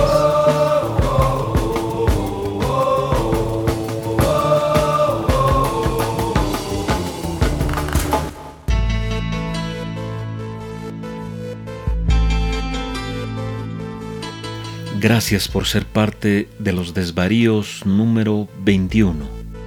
Gracias por ser parte de los desvaríos número veintiuno.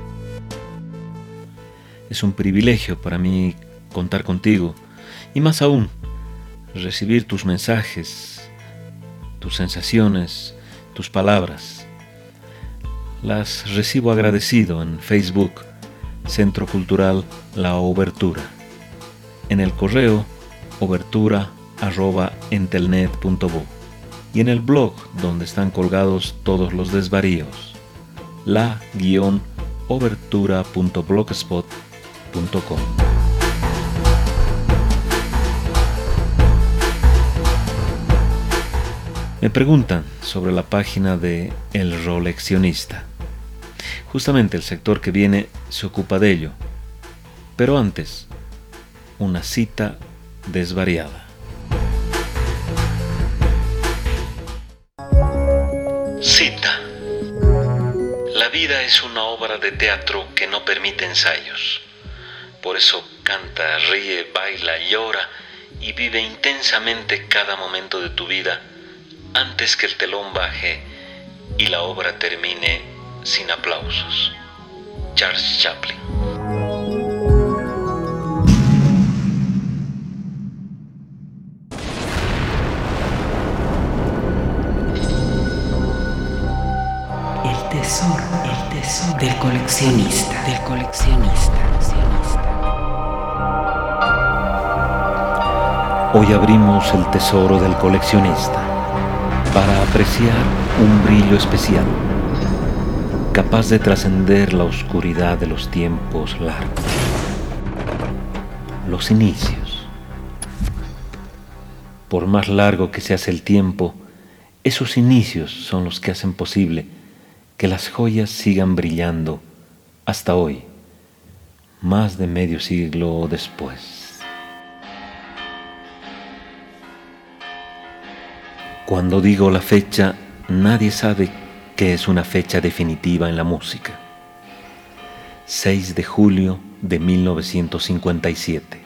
Es un privilegio para mí contar contigo y más aún recibir tus mensajes, tus sensaciones, tus palabras. Las recibo agradecido en Facebook, Centro Cultural La Obertura, en el correo obertura arroba entelnet punto bo y en el blog donde están colgados todos los desvaríos, la guión obertura punto blogspot punto com. Me preguntan sobre la página de El Roleccionista. Justamente el sector que viene se ocupa de ello. Pero antes, una cita desvariada. Cita. La vida es una obra de teatro que no permite ensayos. Por eso canta, ríe, baila, llora y vive intensamente cada momento de tu vida antes que el telón baje y la obra termine sin aplausos. Charles Chaplin. El tesoro, el tesoro del coleccionista, del coleccionista. Hoy abrimos el tesoro del coleccionista para apreciar un brillo especial, capaz de trascender la oscuridad de los tiempos largos. Los inicios. Por más largo que se hace el tiempo, esos inicios son los que hacen posible que las joyas sigan brillando hasta hoy, más de medio siglo después. Cuando digo la fecha, nadie sabe que es una fecha definitiva en la música. seis de julio de mil novecientos cincuenta y siete.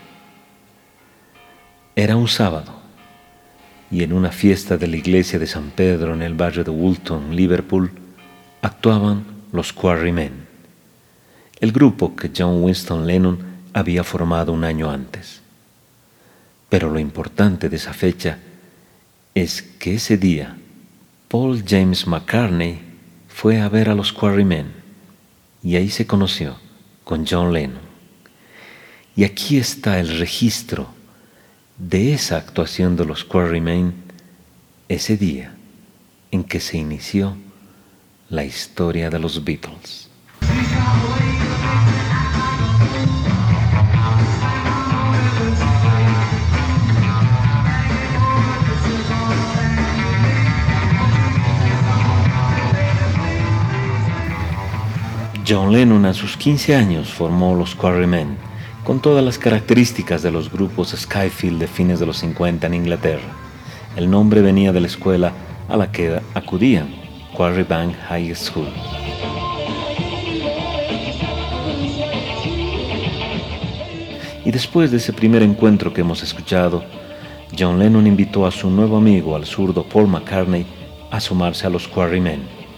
Era un sábado, y en una fiesta de la iglesia de San Pedro en el barrio de Woolton, Liverpool, actuaban los Quarrymen, el grupo que John Winston Lennon había formado un año antes. Pero lo importante de esa fecha es que ese día Paul James McCartney fue a ver a los Quarrymen y ahí se conoció con John Lennon. Y aquí está el registro de esa actuación de los Quarrymen ese día en que se inició la historia de los Beatles. John Lennon a sus quince años formó los Quarrymen, con todas las características de los grupos Skyfield de fines de los cincuenta en Inglaterra. El nombre venía de la escuela a la que acudían, Quarrybank High School. Y después de ese primer encuentro que hemos escuchado, John Lennon invitó a su nuevo amigo, al zurdo Paul McCartney, a sumarse a los Quarrymen.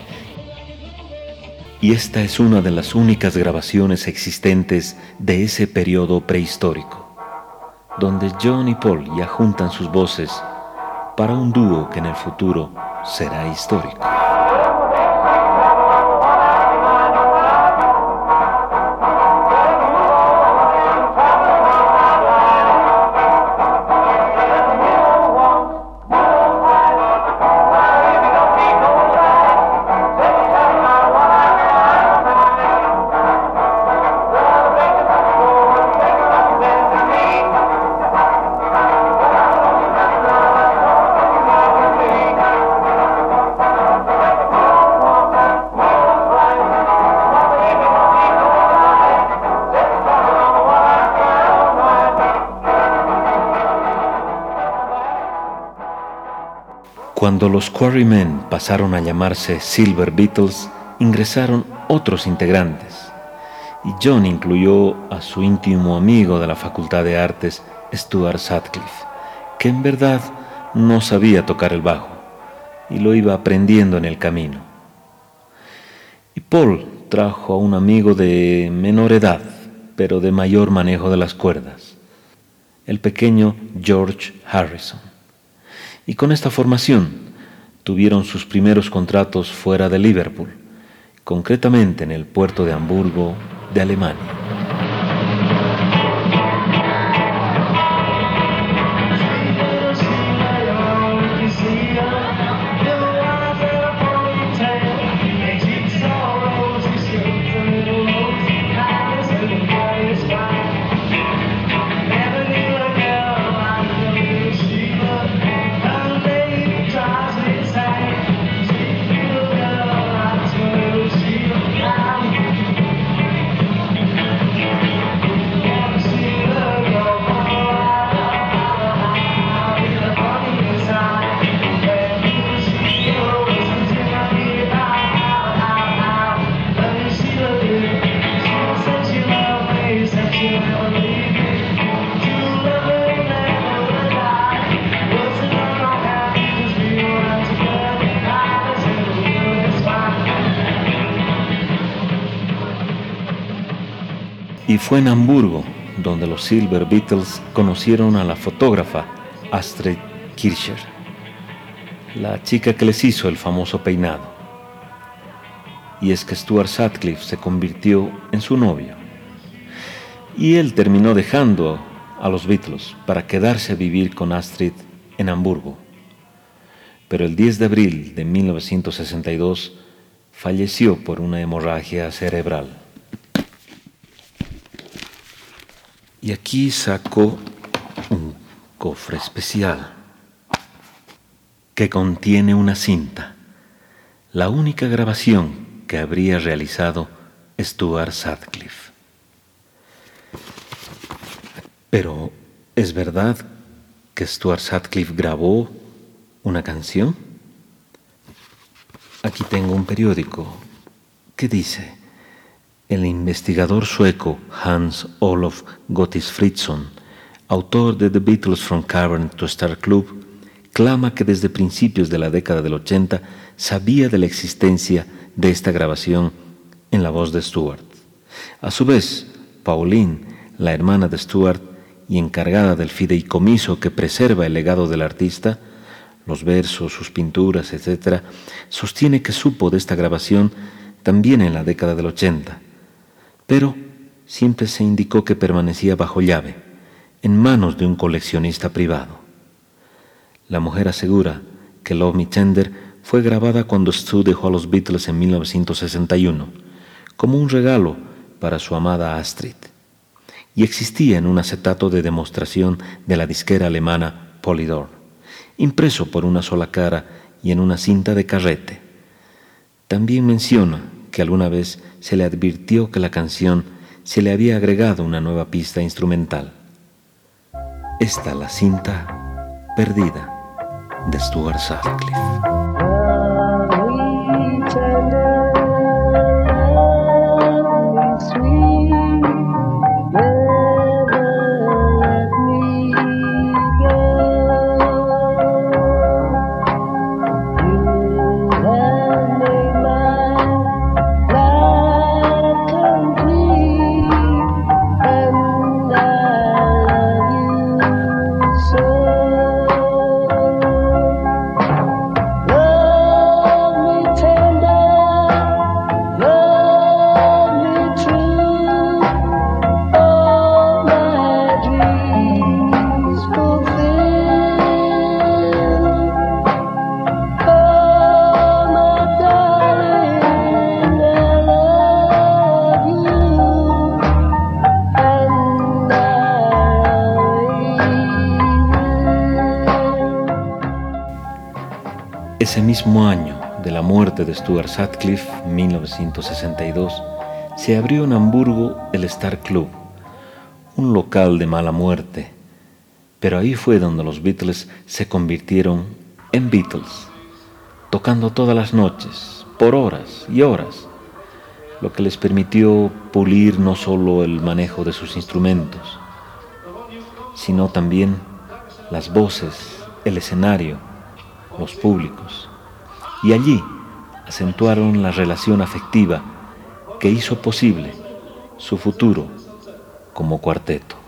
Y esta es una de las únicas grabaciones existentes de ese periodo prehistórico, donde John y Paul ya juntan sus voces para un dúo que en el futuro será histórico. Cuando los Quarrymen pasaron a llamarse Silver Beatles, ingresaron otros integrantes, y John incluyó a su íntimo amigo de la Facultad de Artes, Stuart Sutcliffe, que en verdad no sabía tocar el bajo, y lo iba aprendiendo en el camino. Y Paul trajo a un amigo de menor edad, pero de mayor manejo de las cuerdas, el pequeño George Harrison. Y con esta formación tuvieron sus primeros contratos fuera de Liverpool, concretamente en el puerto de Hamburgo de Alemania. Y fue en Hamburgo donde los Silver Beatles conocieron a la fotógrafa Astrid Kirchner, la chica que les hizo el famoso peinado. Y es que Stuart Sutcliffe se convirtió en su novio. Y él terminó dejando a los Beatles para quedarse a vivir con Astrid en Hamburgo. Pero el diez de abril de mil novecientos sesenta y dos falleció por una hemorragia cerebral. Y aquí sacó un cofre especial que contiene una cinta, la única grabación que habría realizado Stuart Sutcliffe. Pero, ¿es verdad que Stuart Sutcliffe grabó una canción? Aquí tengo un periódico que dice: el investigador sueco Hans Olof Gottfridsson, autor de The Beatles from Cavern to Star Club, clama que desde principios de la década del ochenta sabía de la existencia de esta grabación en la voz de Stuart. A su vez, Pauline, la hermana de Stuart y encargada del fideicomiso que preserva el legado del artista, los versos, sus pinturas, etcétera, sostiene que supo de esta grabación también en la década del ochenta. Pero siempre se indicó que permanecía bajo llave, en manos de un coleccionista privado. La mujer asegura que Love Me Tender fue grabada cuando Stu dejó a los Beatles en mil novecientos sesenta y uno, como un regalo para su amada Astrid, y existía en un acetato de demostración de la disquera alemana Polydor, impreso por una sola cara y en una cinta de carrete. También menciona que alguna vez se le advirtió que la canción se le había agregado una nueva pista instrumental. Esta la cinta Perdida de Stuart Sutcliffe. Ese mismo año de la muerte de Stuart Sutcliffe, mil novecientos sesenta y dos, se abrió en Hamburgo el Star Club, un local de mala muerte, pero ahí fue donde los Beatles se convirtieron en Beatles, tocando todas las noches, por horas y horas, lo que les permitió pulir no solo el manejo de sus instrumentos, sino también las voces, el escenario, los públicos, y allí acentuaron la relación afectiva que hizo posible su futuro como cuarteto.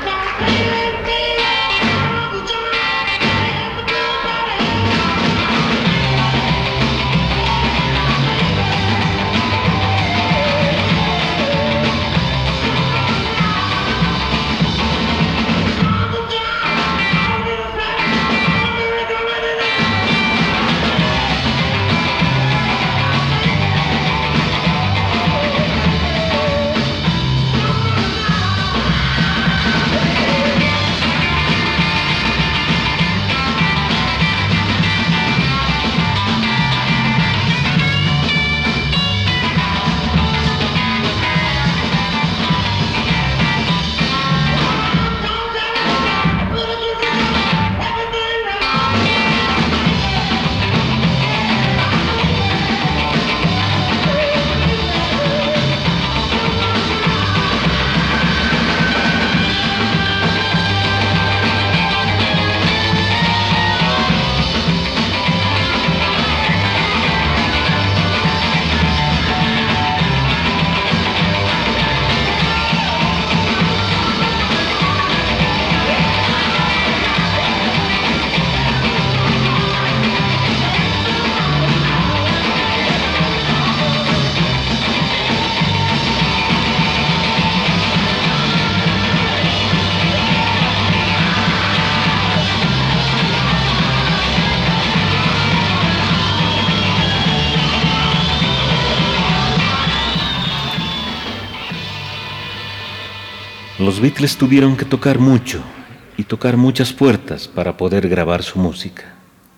Los Beatles tuvieron que tocar mucho y tocar muchas puertas para poder grabar su música.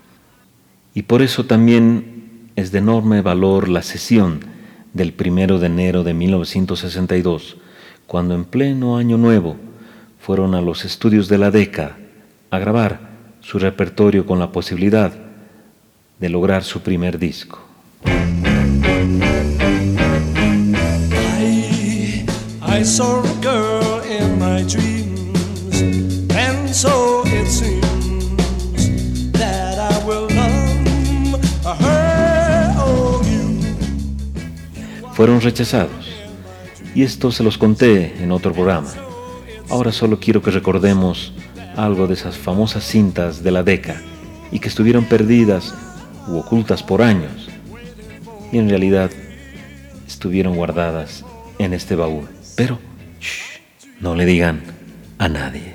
Y por eso también es de enorme valor la sesión del primero de enero de mil novecientos sesenta y dos, cuando en pleno año nuevo fueron a los estudios de la Decca a grabar su repertorio con la posibilidad de lograr su primer disco. I, I saw a girl in my dreams, and so it seems that I will love her, oh you. Fueron rechazados, y esto se los conté en otro programa. Ahora solo quiero que recordemos algo de esas famosas cintas de la Decca y que estuvieron perdidas u ocultas por años, y en realidad estuvieron guardadas en este baúl. Pero shh, no le digan a nadie.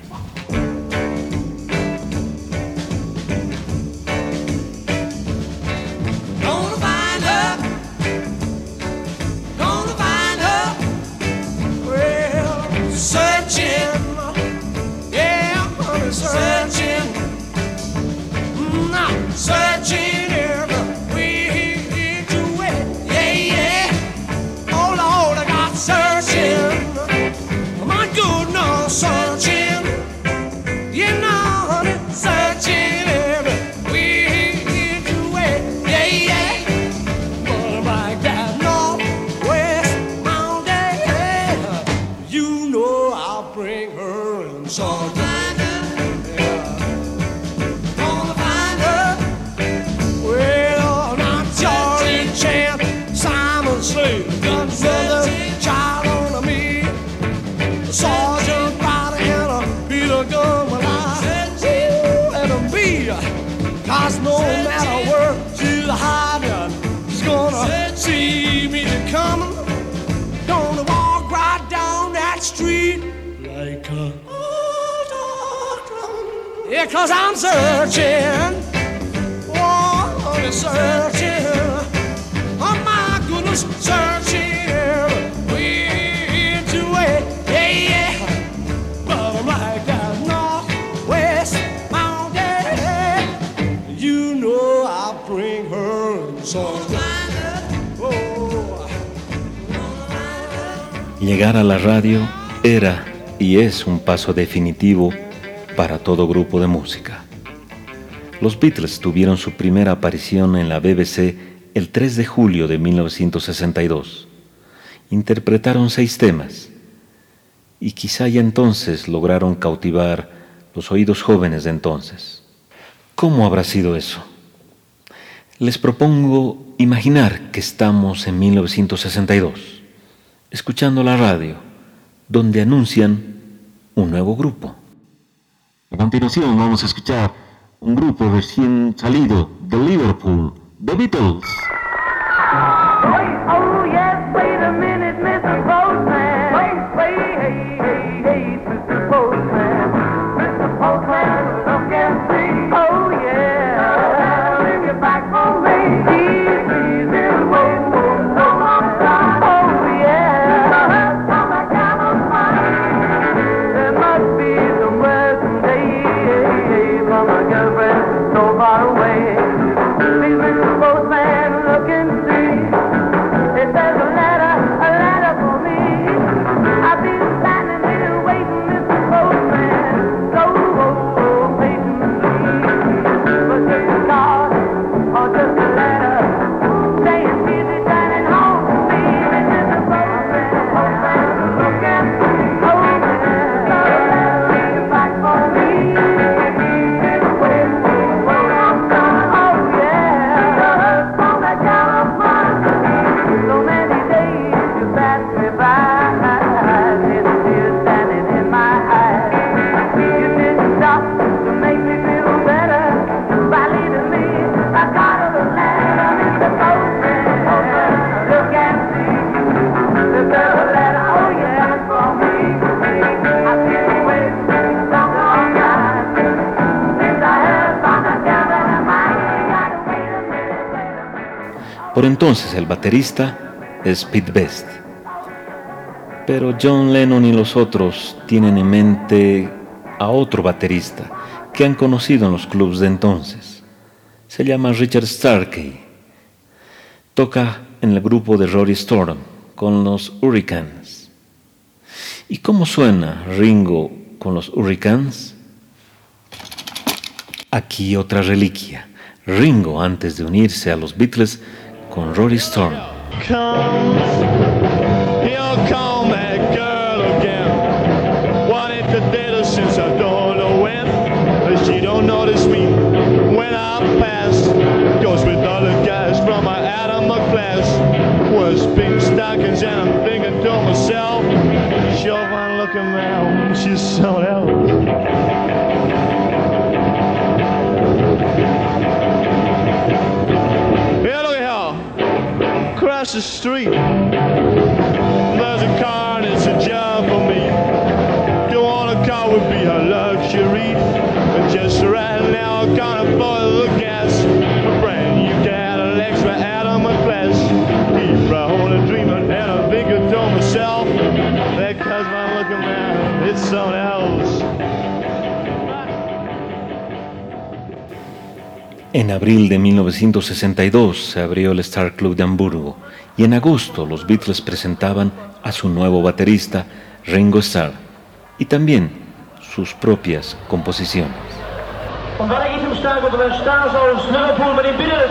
Searching everywhere to it, yeah, yeah. and Sergeant. Yeah. Gonna find her. Well, not Charlie Chan, Simon Slade, got another child on me. Sergeant Riley and a Peter gun. Well, I ooh, let them be. Cause no matter where she's hiding, she's gonna see me coming. Gonna walk right down that street like a old dog. Yeah, cause I'm searching. Oh, I'm searching. Oh my goodness, searching. Way into it, yeah, yeah. But I'm like that northwest mountain. You know I bring her in song. Llegar a la radio era y es un paso definitivo para todo grupo de música. Los Beatles tuvieron su primera aparición en la B B C el tres de julio de mil novecientos sesenta y dos. Interpretaron seis temas y quizá ya entonces lograron cautivar los oídos jóvenes de entonces. ¿Cómo habrá sido eso? Les propongo imaginar que estamos en mil novecientos sesenta y dos. Escuchando la radio, donde anuncian un nuevo grupo. A continuación vamos a escuchar un grupo recién salido de Liverpool, The Beatles. Oh yes, wait a minute, Mister Postman. Wait, wait, hey, hey, hey, Mister Postman. Mister Postman, look and see. Oh yeah, bring it back for me. Please, please, this way. So far away, please, Mister Postman, look and see if there's a letter, a letter for me. I've been standing here waiting, Mister Postman, so oh, patiently. But just a card or just a letter saying he's returning home to me. Mister Postman, Postman, look and see. Oh, yeah, bring it back for me. Por entonces el baterista es Pete Best, pero John Lennon y los otros tienen en mente a otro baterista que han conocido en los clubs de entonces. Se llama Richard Starkey. Toca en el grupo de Rory Storm con los Hurricanes. ¿Y cómo suena Ringo con los Hurricanes? Aquí otra reliquia. Ringo, antes de unirse a los Beatles, con Rory Storm. Comes, he'll come that girl again. Wanted to date her since I don't know when, but she don't notice me when I pass. Goes with other guys from my Adam class. Was pink stockings and I'm thinking to myself, sure fine looking man, she's someone else. Across the street, there's a car and it's a job for me. Don't want a car would be a luxury, but just right now I can't afford the gas. A brand new Cadillac for Adam and class. Deep brown and dreaming and I'm thinking to myself, that cause my looking man, it's someone else. En abril de mil novecientos sesenta y dos se abrió el Star Club de Hamburgo y en agosto los Beatles presentaban a su nuevo baterista, Ringo Starr, y también sus propias composiciones. Und wenn ich im Start oder wenn Stars aus Liverpool mit den Beatles.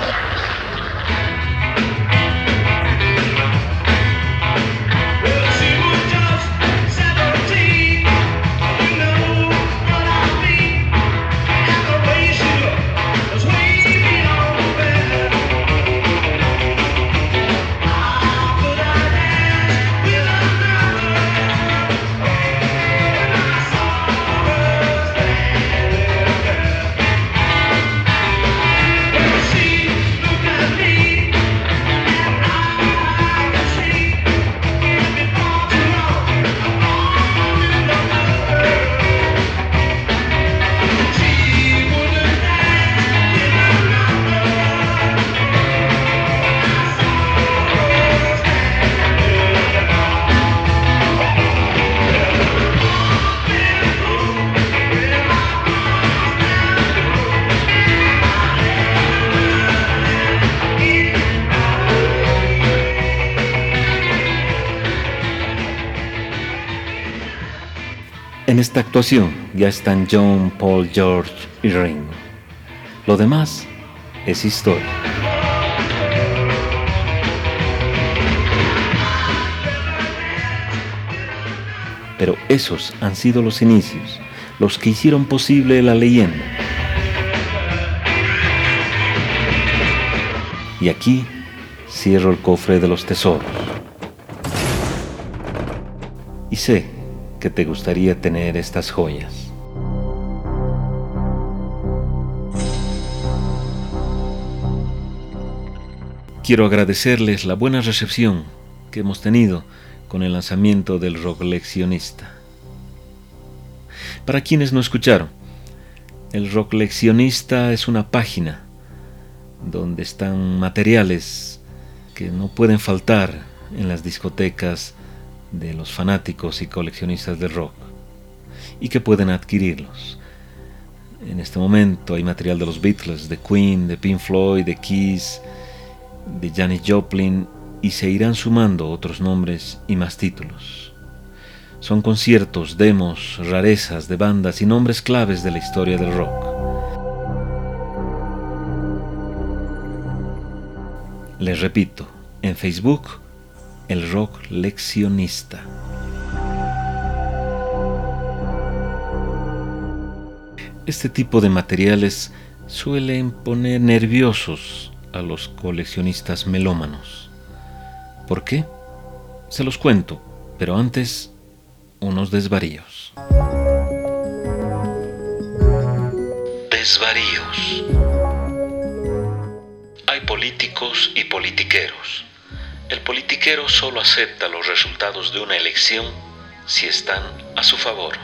Well, she was just seventeen, you know. esta actuación ya están John, Paul, George y Ringo. Lo demás es historia. Pero esos han sido los inicios, los que hicieron posible la leyenda. Y aquí cierro el cofre de los tesoros. Y sé que te gustaría tener estas joyas. Quiero agradecerles la buena recepción que hemos tenido con el lanzamiento del Rock Leccionista. Para quienes no escucharon, el Rock Leccionista es una página donde están materiales que no pueden faltar en las discotecas de los fanáticos y coleccionistas del rock y que pueden adquirirlos. En este momento hay material de los Beatles, de Queen, de Pink Floyd, de Kiss, de Janis Joplin, y se irán sumando otros nombres y más títulos. Son conciertos, demos, rarezas de bandas y nombres claves de la historia del rock. Les repito, en Facebook, el Rock Leccionista. Este tipo de materiales suelen poner nerviosos a los coleccionistas melómanos. ¿Por qué? Se los cuento, pero antes, unos desvaríos. Desvaríos. Hay políticos y politiqueros. El politiquero solo acepta los resultados de una elección si están a su favor.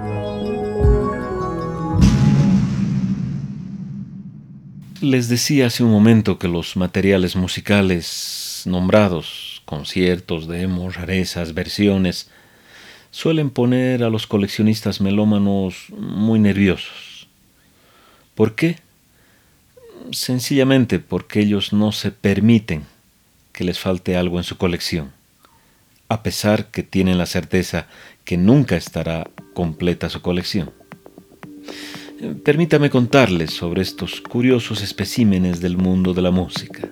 Les decía hace un momento que los materiales musicales nombrados, conciertos, demos, rarezas, versiones, suelen poner a los coleccionistas melómanos muy nerviosos. ¿Por qué? Sencillamente porque ellos no se permiten que les falte algo en su colección, a pesar que tienen la certeza que nunca estará completa su colección. Permítame contarles sobre estos curiosos especímenes del mundo de la música.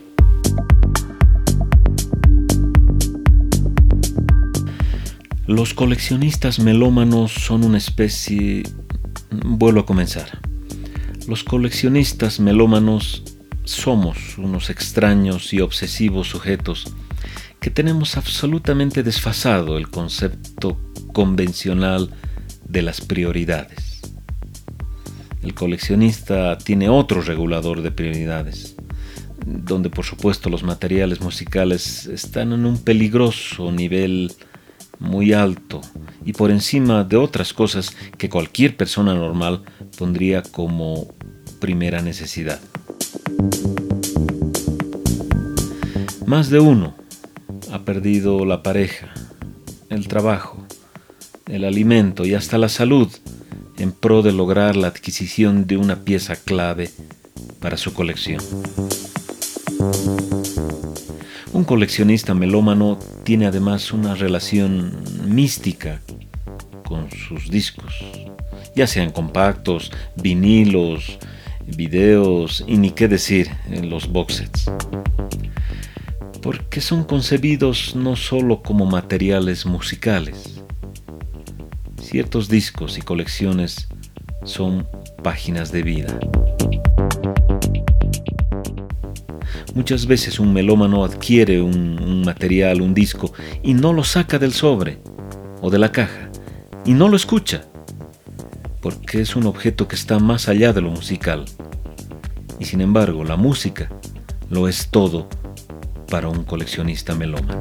Los coleccionistas melómanos son una especie... Vuelvo a comenzar. Los coleccionistas melómanos somos unos extraños y obsesivos sujetos que tenemos absolutamente desfasado el concepto convencional de las prioridades. El coleccionista tiene otro regulador de prioridades, donde por supuesto los materiales musicales están en un peligroso nivel muy alto y por encima de otras cosas que cualquier persona normal pondría como primera necesidad. Más de uno ha perdido la pareja, el trabajo, el alimento y hasta la salud en pro de lograr la adquisición de una pieza clave para su colección. Un coleccionista melómano tiene además una relación mística con sus discos, ya sean compactos, vinilos, videos y ni qué decir en los box sets, porque son concebidos no solo como materiales musicales. Ciertos discos y colecciones son páginas de vida. Muchas veces un melómano adquiere un, un material, un disco, y no lo saca del sobre o de la caja, y no lo escucha, porque es un objeto que está más allá de lo musical. Y sin embargo, la música lo es todo para un coleccionista melómano.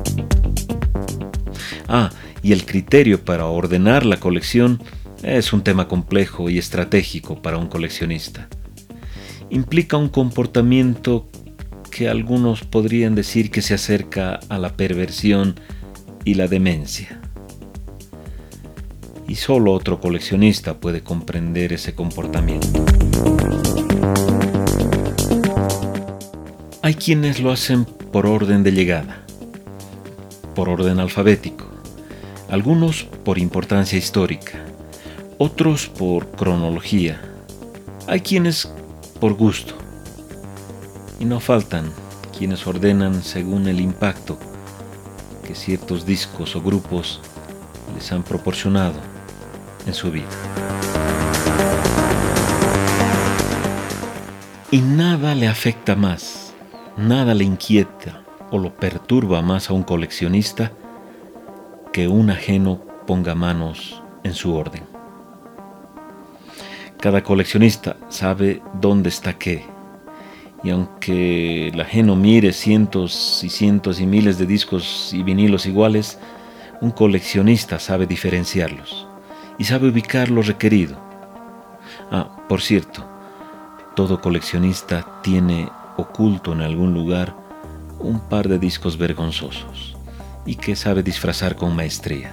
Ah, y el criterio para ordenar la colección es un tema complejo y estratégico para un coleccionista. Implica un comportamiento que algunos podrían decir que se acerca a la perversión y la demencia. Y solo otro coleccionista puede comprender ese comportamiento. Hay quienes lo hacen por orden de llegada, por orden alfabético. algunos por importancia histórica, otros por cronología, hay quienes por gusto, y no faltan quienes ordenan según el impacto que ciertos discos o grupos les han proporcionado en su vida. Y nada le afecta más, nada le inquieta o lo perturba más a un coleccionista que un ajeno ponga manos en su orden. Cada coleccionista sabe dónde está qué, y aunque el ajeno mire cientos y cientos y miles de discos y vinilos iguales, un coleccionista sabe diferenciarlos y sabe ubicar lo requerido. Ah, por cierto, todo coleccionista tiene oculto en algún lugar un par de discos vergonzosos y que sabe disfrazar con maestría.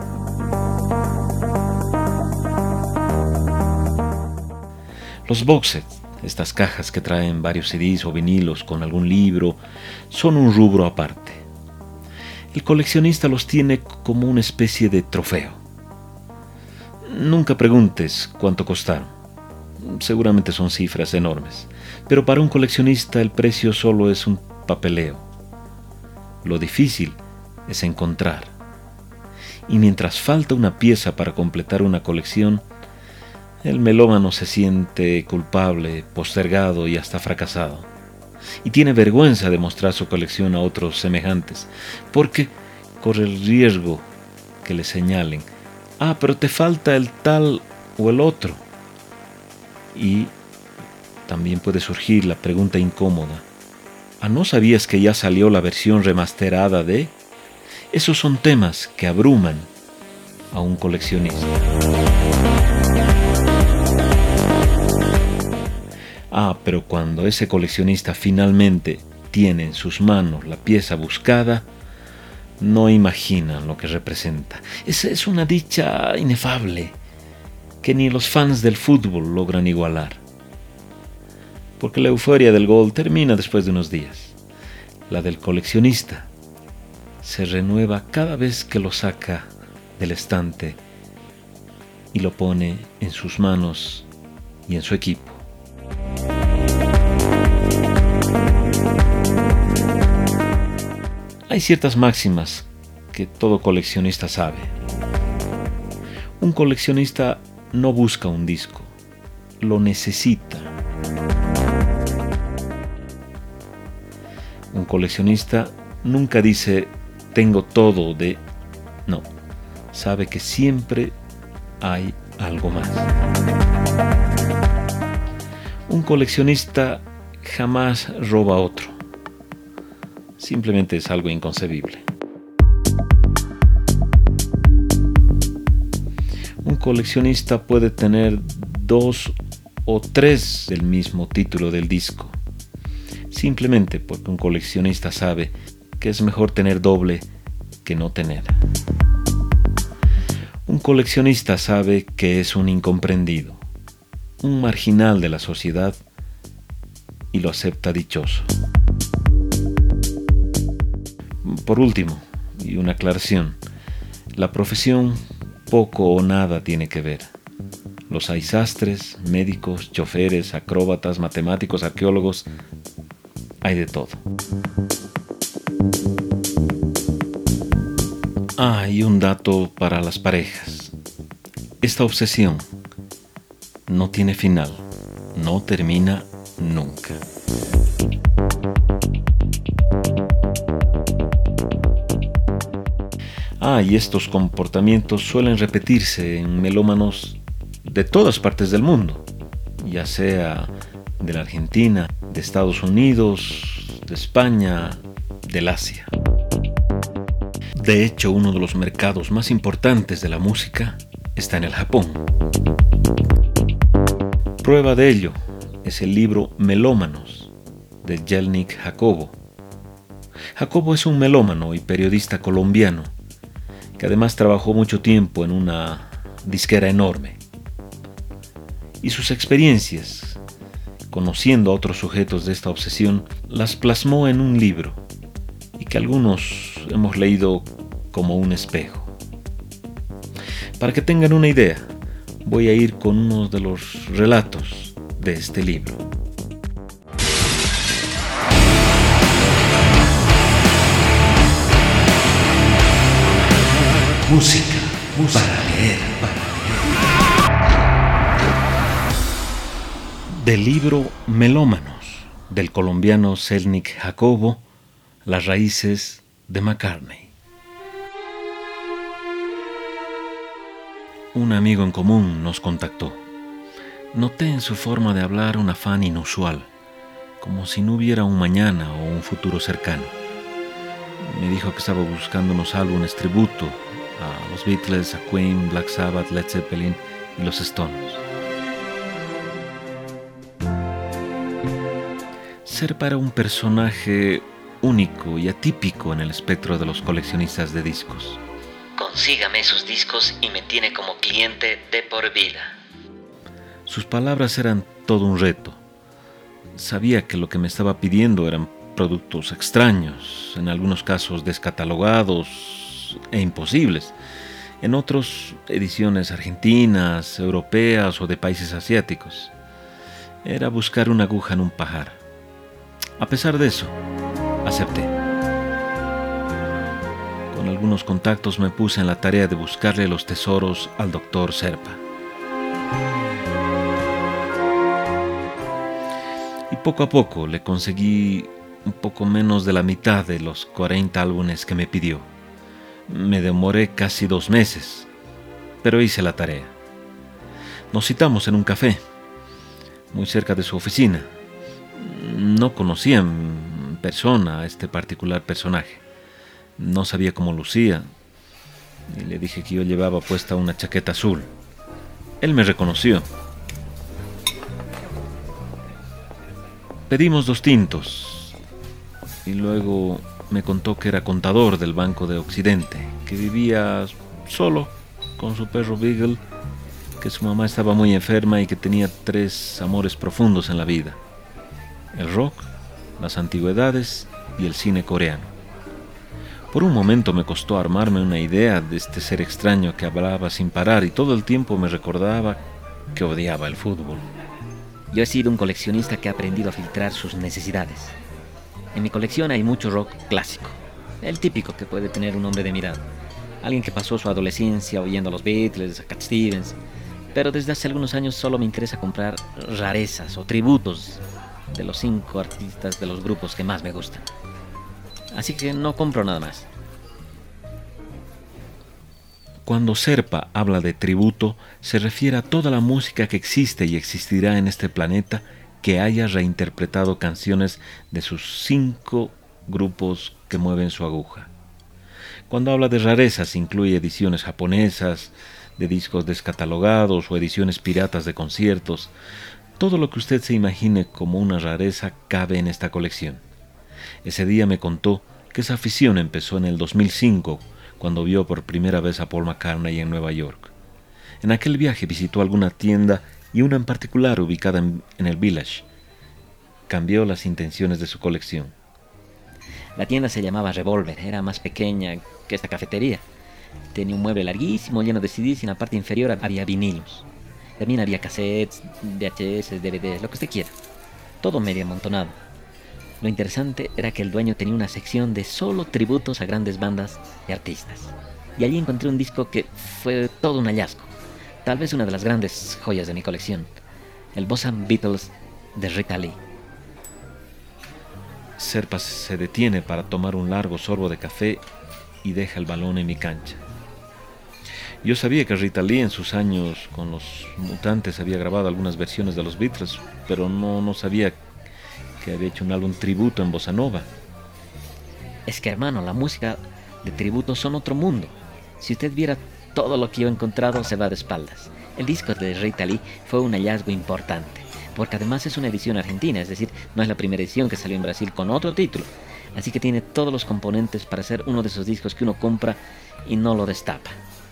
Los box sets, estas cajas que traen varios C Ds o vinilos con algún libro, son un rubro aparte. El coleccionista los tiene como una especie de trofeo. Nunca preguntes cuánto costaron. Seguramente son cifras enormes, pero para un coleccionista el precio solo es un papeleo. Lo difícil es encontrar. Y mientras falta una pieza para completar una colección, el melómano se siente culpable, postergado y hasta fracasado. Y tiene vergüenza de mostrar su colección a otros semejantes, porque corre el riesgo que le señalen: ah, pero te falta el tal o el otro. Y también puede surgir la pregunta incómoda: ¿ah, no sabías que ya salió la versión remasterada de...? Esos son temas que abruman a un coleccionista. Ah, pero cuando ese coleccionista finalmente tiene en sus manos la pieza buscada, no imaginan lo que representa. Esa es una dicha inefable que ni los fans del fútbol logran igualar. Porque la euforia del gol termina después de unos días. La del coleccionista se renueva cada vez que lo saca del estante y lo pone en sus manos y en su equipo. Hay ciertas máximas que todo coleccionista sabe. Un coleccionista no busca un disco, lo necesita. Un coleccionista nunca dice tengo todo de... No, sabe que siempre hay algo más. Un coleccionista jamás roba a otro. Simplemente es algo inconcebible. Un coleccionista puede tener dos o tres del mismo título del disco, simplemente porque un coleccionista sabe que es mejor tener doble que no tener. Un coleccionista sabe que es un incomprendido, un marginal de la sociedad, y lo acepta dichoso. Por último, y una aclaración, la profesión poco o nada tiene que ver. Los hay sastres, médicos, choferes, acróbatas, matemáticos, arqueólogos, hay de todo. Ah, y un dato para las parejas. Esta obsesión no tiene final, no termina nunca. Ah, y estos comportamientos suelen repetirse en melómanos de todas partes del mundo, ya sea de la Argentina, de Estados Unidos, de España, del Asia. De hecho, uno de los mercados más importantes de la música está en el Japón. Prueba de ello es el libro Melómanos de Jelnik Jacobo. Jacobo es un melómano y periodista colombiano que además trabajó mucho tiempo en una disquera enorme. Y sus experiencias, conociendo a otros sujetos de esta obsesión, las plasmó en un libro, y que algunos hemos leído como un espejo. Para que tengan una idea, voy a ir con uno de los relatos de este libro. Música, música para leer, para leer. Del libro Melómanos, del colombiano Selnik Jacobo, Las raíces de McCartney. Un amigo en común nos contactó. Noté en su forma de hablar un afán inusual, como si no hubiera un mañana o un futuro cercano. Me dijo que estaba buscando unos álbumes tributo a los Beatles, a Queen, Black Sabbath, Led Zeppelin y los Stones. Serpa era un personaje único y atípico en el espectro de los coleccionistas de discos. Consígame esos discos y me tiene como cliente de por vida. Sus palabras eran todo un reto. Sabía que lo que me estaba pidiendo eran productos extraños, en algunos casos descatalogados e imposibles, en otros ediciones argentinas, europeas o de países asiáticos. Era buscar una aguja en un pajar. A pesar de eso, acepté. Con algunos contactos me puse en la tarea de buscarle los tesoros al doctor Serpa. Y poco a poco le conseguí un poco menos de la mitad de los cuarenta álbumes que me pidió. Me demoré casi dos meses, pero hice la tarea. Nos citamos en un café, muy cerca de su oficina. No conocía en persona a este particular personaje. No sabía cómo lucía, y le dije que yo llevaba puesta una chaqueta azul. Él me reconoció. Pedimos dos tintos, y luego me contó que era contador del Banco de Occidente, que vivía solo con su perro Beagle, que su mamá estaba muy enferma y que tenía tres amores profundos en la vida: el rock, las antigüedades y el cine coreano. Por un momento me costó armarme una idea de este ser extraño que hablaba sin parar y todo el tiempo me recordaba que odiaba el fútbol. Yo he sido un coleccionista que ha aprendido a filtrar sus necesidades. En mi colección hay mucho rock clásico, el típico que puede tener un hombre de mirada. Alguien que pasó su adolescencia oyendo a los Beatles, a Cat Stevens. Pero desde hace algunos años solo me interesa comprar rarezas o tributos de los cinco artistas de los grupos que más me gustan. Así que no compro nada más. Cuando Serpa habla de tributo, se refiere a toda la música que existe y existirá en este planeta que haya reinterpretado canciones de sus cinco grupos que mueven su aguja. Cuando habla de rarezas, incluye ediciones japonesas, de discos descatalogados o ediciones piratas de conciertos. Todo lo que usted se imagine como una rareza cabe en esta colección. Ese día me contó que esa afición empezó en el dos mil cinco, cuando vio por primera vez a Paul McCartney en Nueva York. En aquel viaje visitó alguna tienda y una en particular ubicada en, en el Village. Cambió las intenciones de su colección. La tienda se llamaba Revolver, era más pequeña que esta cafetería. Tenía un mueble larguísimo lleno de C Ds y en la parte inferior había vinilos. También había cassettes, V H S, D V Ds, lo que usted quiera. Todo medio amontonado. Lo interesante era que el dueño tenía una sección de solo tributos a grandes bandas y artistas. Y allí encontré un disco que fue todo un hallazgo. Tal vez una de las grandes joyas de mi colección. El Boss and Beatles de Rita Lee. Serpa se detiene para tomar un largo sorbo de café y deja el balón en mi cancha. Yo sabía que Rita Lee en sus años con los Mutantes había grabado algunas versiones de los Beatles, pero no, no sabía que había hecho un álbum tributo en bossa nova. Es que, hermano, la música de tributo son otro mundo. Si usted viera todo lo que yo he encontrado, se va de espaldas. El disco de Rita Lee fue un hallazgo importante, porque además es una edición argentina, es decir, no es la primera edición que salió en Brasil con otro título. Así que tiene todos los componentes para ser uno de esos discos que uno compra y no lo destapa.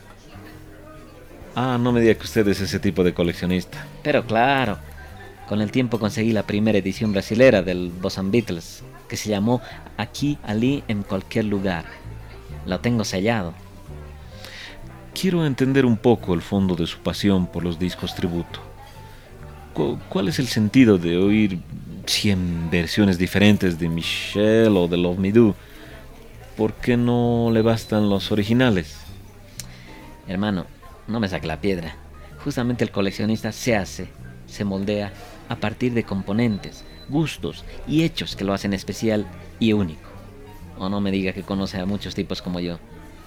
Ah, no me diga que usted es ese tipo de coleccionista. Pero claro, con el tiempo conseguí la primera edición brasilera del Boss and Beatles, que se llamó Aquí, Ali, en cualquier lugar. Lo tengo sellado. quiero entender un poco el fondo de su pasión por los discos tributo. ¿Cuál es el sentido de oír cien versiones diferentes de Michelle o de Love Me Do? ¿Por qué no le bastan los originales? Hermano, no me saque la piedra. Justamente el coleccionista se hace, se moldea a partir de componentes, gustos y hechos que lo hacen especial y único. O no me diga que conoce a muchos tipos como yo.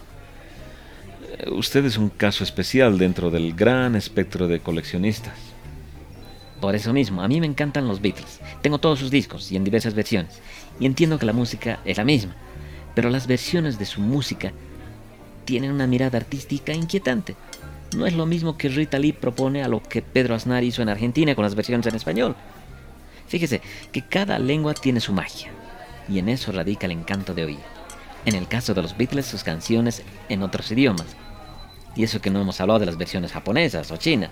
Usted es un caso especial dentro del gran espectro de coleccionistas. Por eso mismo, a mí me encantan los Beatles. Tengo todos sus discos y en diversas versiones. Y entiendo que la música es la misma, pero las versiones de su música tienen una mirada artística inquietante. No es lo mismo que Rita Lee propone a lo que Pedro Aznar hizo en Argentina con las versiones en español. Fíjese que cada lengua tiene su magia, y en eso radica el encanto de oír. En el caso de los Beatles, sus canciones en otros idiomas. Y eso que no hemos hablado de las versiones japonesas o chinas.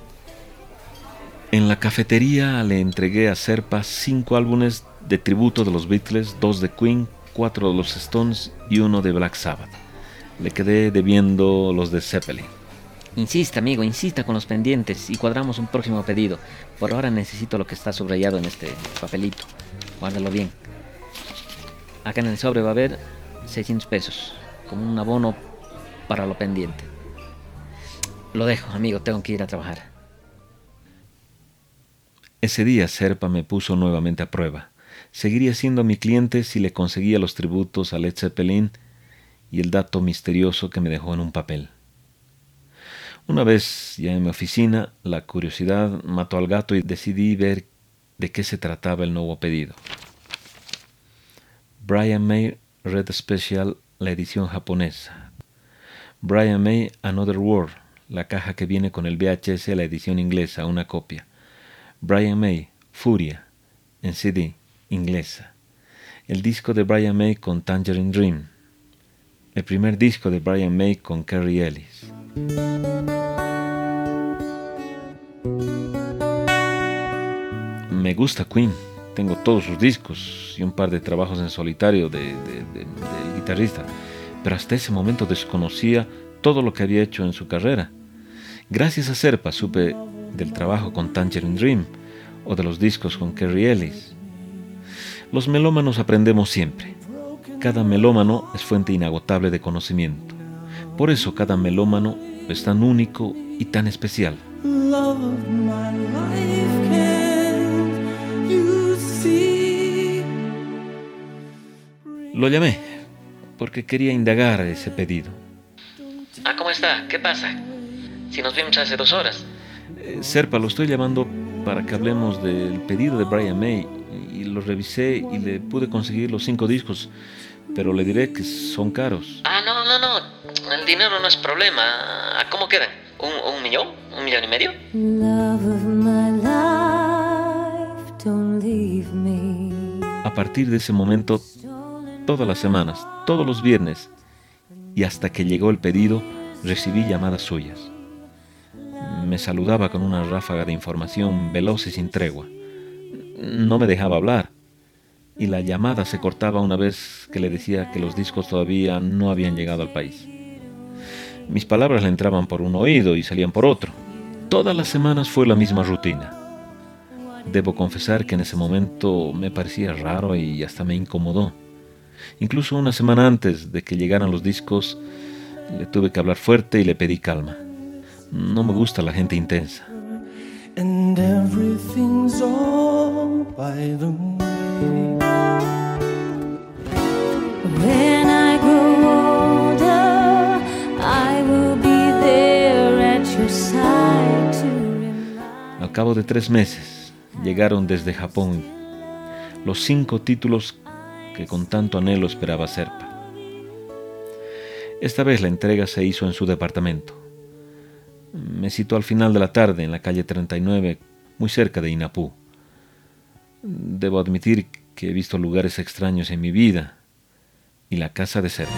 En la cafetería le entregué a Serpa cinco álbumes de tributo de los Beatles, dos de Queen, cuatro de los Stones y uno de Black Sabbath. Le quedé debiendo los de Zeppelin. Insista, amigo, insista con los pendientes y cuadramos un próximo pedido. Por ahora necesito lo que está subrayado en este papelito. Guárdalo bien. Acá en el sobre va a haber seiscientos pesos, como un abono para lo pendiente. Lo dejo, amigo, tengo que ir a trabajar. Ese día Serpa me puso nuevamente a prueba. Seguiría siendo mi cliente si le conseguía los tributos a Led Zeppelin y el dato misterioso que me dejó en un papel. Una vez ya en mi oficina, la curiosidad mató al gato y decidí ver de qué se trataba el nuevo pedido. Brian May Red Special, la edición japonesa. Brian May Another World, la caja que viene con el V H S, la edición inglesa, una copia. Brian May, Furia, en C D, inglesa. El disco de Brian May con Tangerine Dream. El primer disco de Brian May con Kerry Ellis. Me gusta Queen, tengo todos sus discos y un par de trabajos en solitario de, de, de, del guitarrista, pero hasta ese momento desconocía todo lo que había hecho en su carrera. Gracias a Serpa supe del trabajo con Tangerine Dream o de los discos con Kerry Ellis. Los melómanos aprendemos siempre. Cada melómano es fuente inagotable de conocimiento. Por eso cada melómano es tan único y tan especial. Lo llamé porque quería indagar ese pedido. Ah, ¿cómo está? ¿Qué pasa? Si nos vimos hace dos horas. Eh, Serpa, lo estoy llamando para que hablemos del pedido de Brian May. Y lo revisé y le pude conseguir los cinco discos, pero le diré que son caros. Ah, no, no, no. El dinero no es problema. ¿Cómo quedan? ¿Un, un millón? ¿Un millón y medio? Love of my life, don't leave me. A partir de ese momento, todas las semanas, todos los viernes, y hasta que llegó el pedido, recibí llamadas suyas. Me saludaba con una ráfaga de información veloz y sin tregua. No me dejaba hablar, y la llamada se cortaba una vez que le decía que los discos todavía no habían llegado al país. Mis palabras le entraban por un oído y salían por otro. Todas las semanas fue la misma rutina. Debo confesar que en ese momento me parecía raro y hasta me incomodó. Incluso una semana antes de que llegaran los discos, le tuve que hablar fuerte y le pedí calma. No me gusta la gente intensa. And everything's all by the way. When I grow older, I will be there at your side to remind. Al cabo de tres meses, llegaron desde Japón los cinco títulos que con tanto anhelo esperaba Serpa. Esta vez la entrega se hizo en su departamento. Me citó al final de la tarde en la calle treinta y nueve, muy cerca de Inapú. Debo admitir que he visto lugares extraños en mi vida y la casa de Serpa.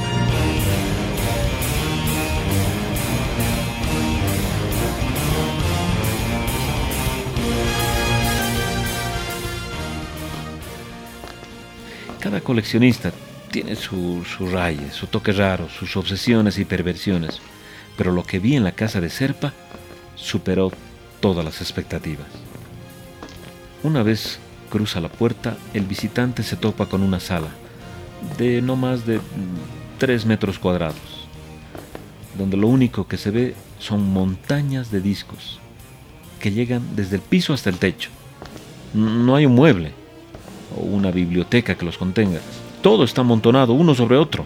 Cada coleccionista tiene su, su raye, su toque raro, sus obsesiones y perversiones. pero lo que vi en la casa de Serpa superó todas las expectativas. Una vez cruza la puerta, el visitante se topa con una sala de no más de tres metros cuadrados, donde lo único que se ve son montañas de discos que llegan desde el piso hasta el techo. No hay un mueble o una biblioteca que los contenga. Todo está amontonado uno sobre otro.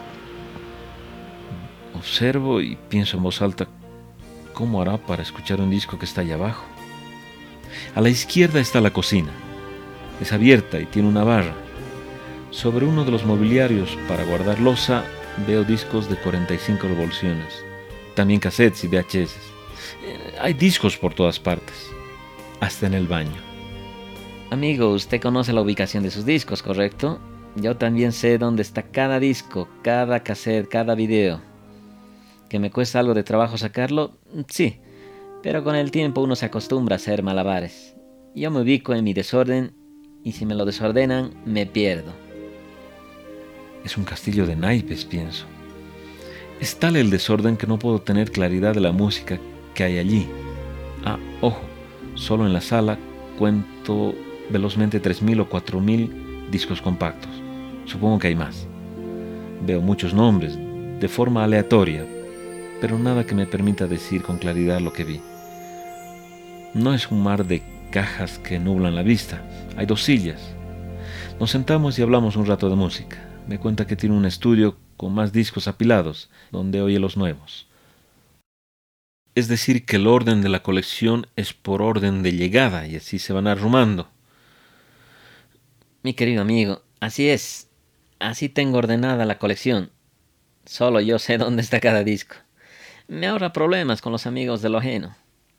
Observo y pienso en voz alta, ¿cómo hará para escuchar un disco que está allá abajo? A la izquierda está la cocina. Es abierta y tiene una barra. Sobre uno de los mobiliarios para guardar loza veo discos de cuarenta y cinco revoluciones. También cassettes y V H S. Hay discos por todas partes, hasta en el baño. Amigo, usted conoce la ubicación de sus discos, ¿correcto? Yo también sé dónde está cada disco, cada cassette, cada video. ¿Que me cuesta algo de trabajo sacarlo? Sí, pero con el tiempo uno se acostumbra a hacer malabares. Yo me ubico en mi desorden y si me lo desordenan, me pierdo. Es un castillo de naipes, pienso. Es tal el desorden que no puedo tener claridad de la música que hay allí. Ah, ojo, solo en la sala cuento velozmente tres mil o cuatro mil discos compactos. Supongo que hay más. Veo muchos nombres, de forma aleatoria, pero nada que me permita decir con claridad lo que vi. No es un mar de cajas que nublan la vista. Hay dos sillas. Nos sentamos y hablamos un rato de música. Me cuenta que tiene un estudio con más discos apilados, donde oye los nuevos. Es decir, que el orden de la colección es por orden de llegada y así se van arrumando. Mi querido amigo, así es. Así tengo ordenada la colección. Solo yo sé dónde está cada disco. Me ahorra problemas con los amigos de lo ajeno.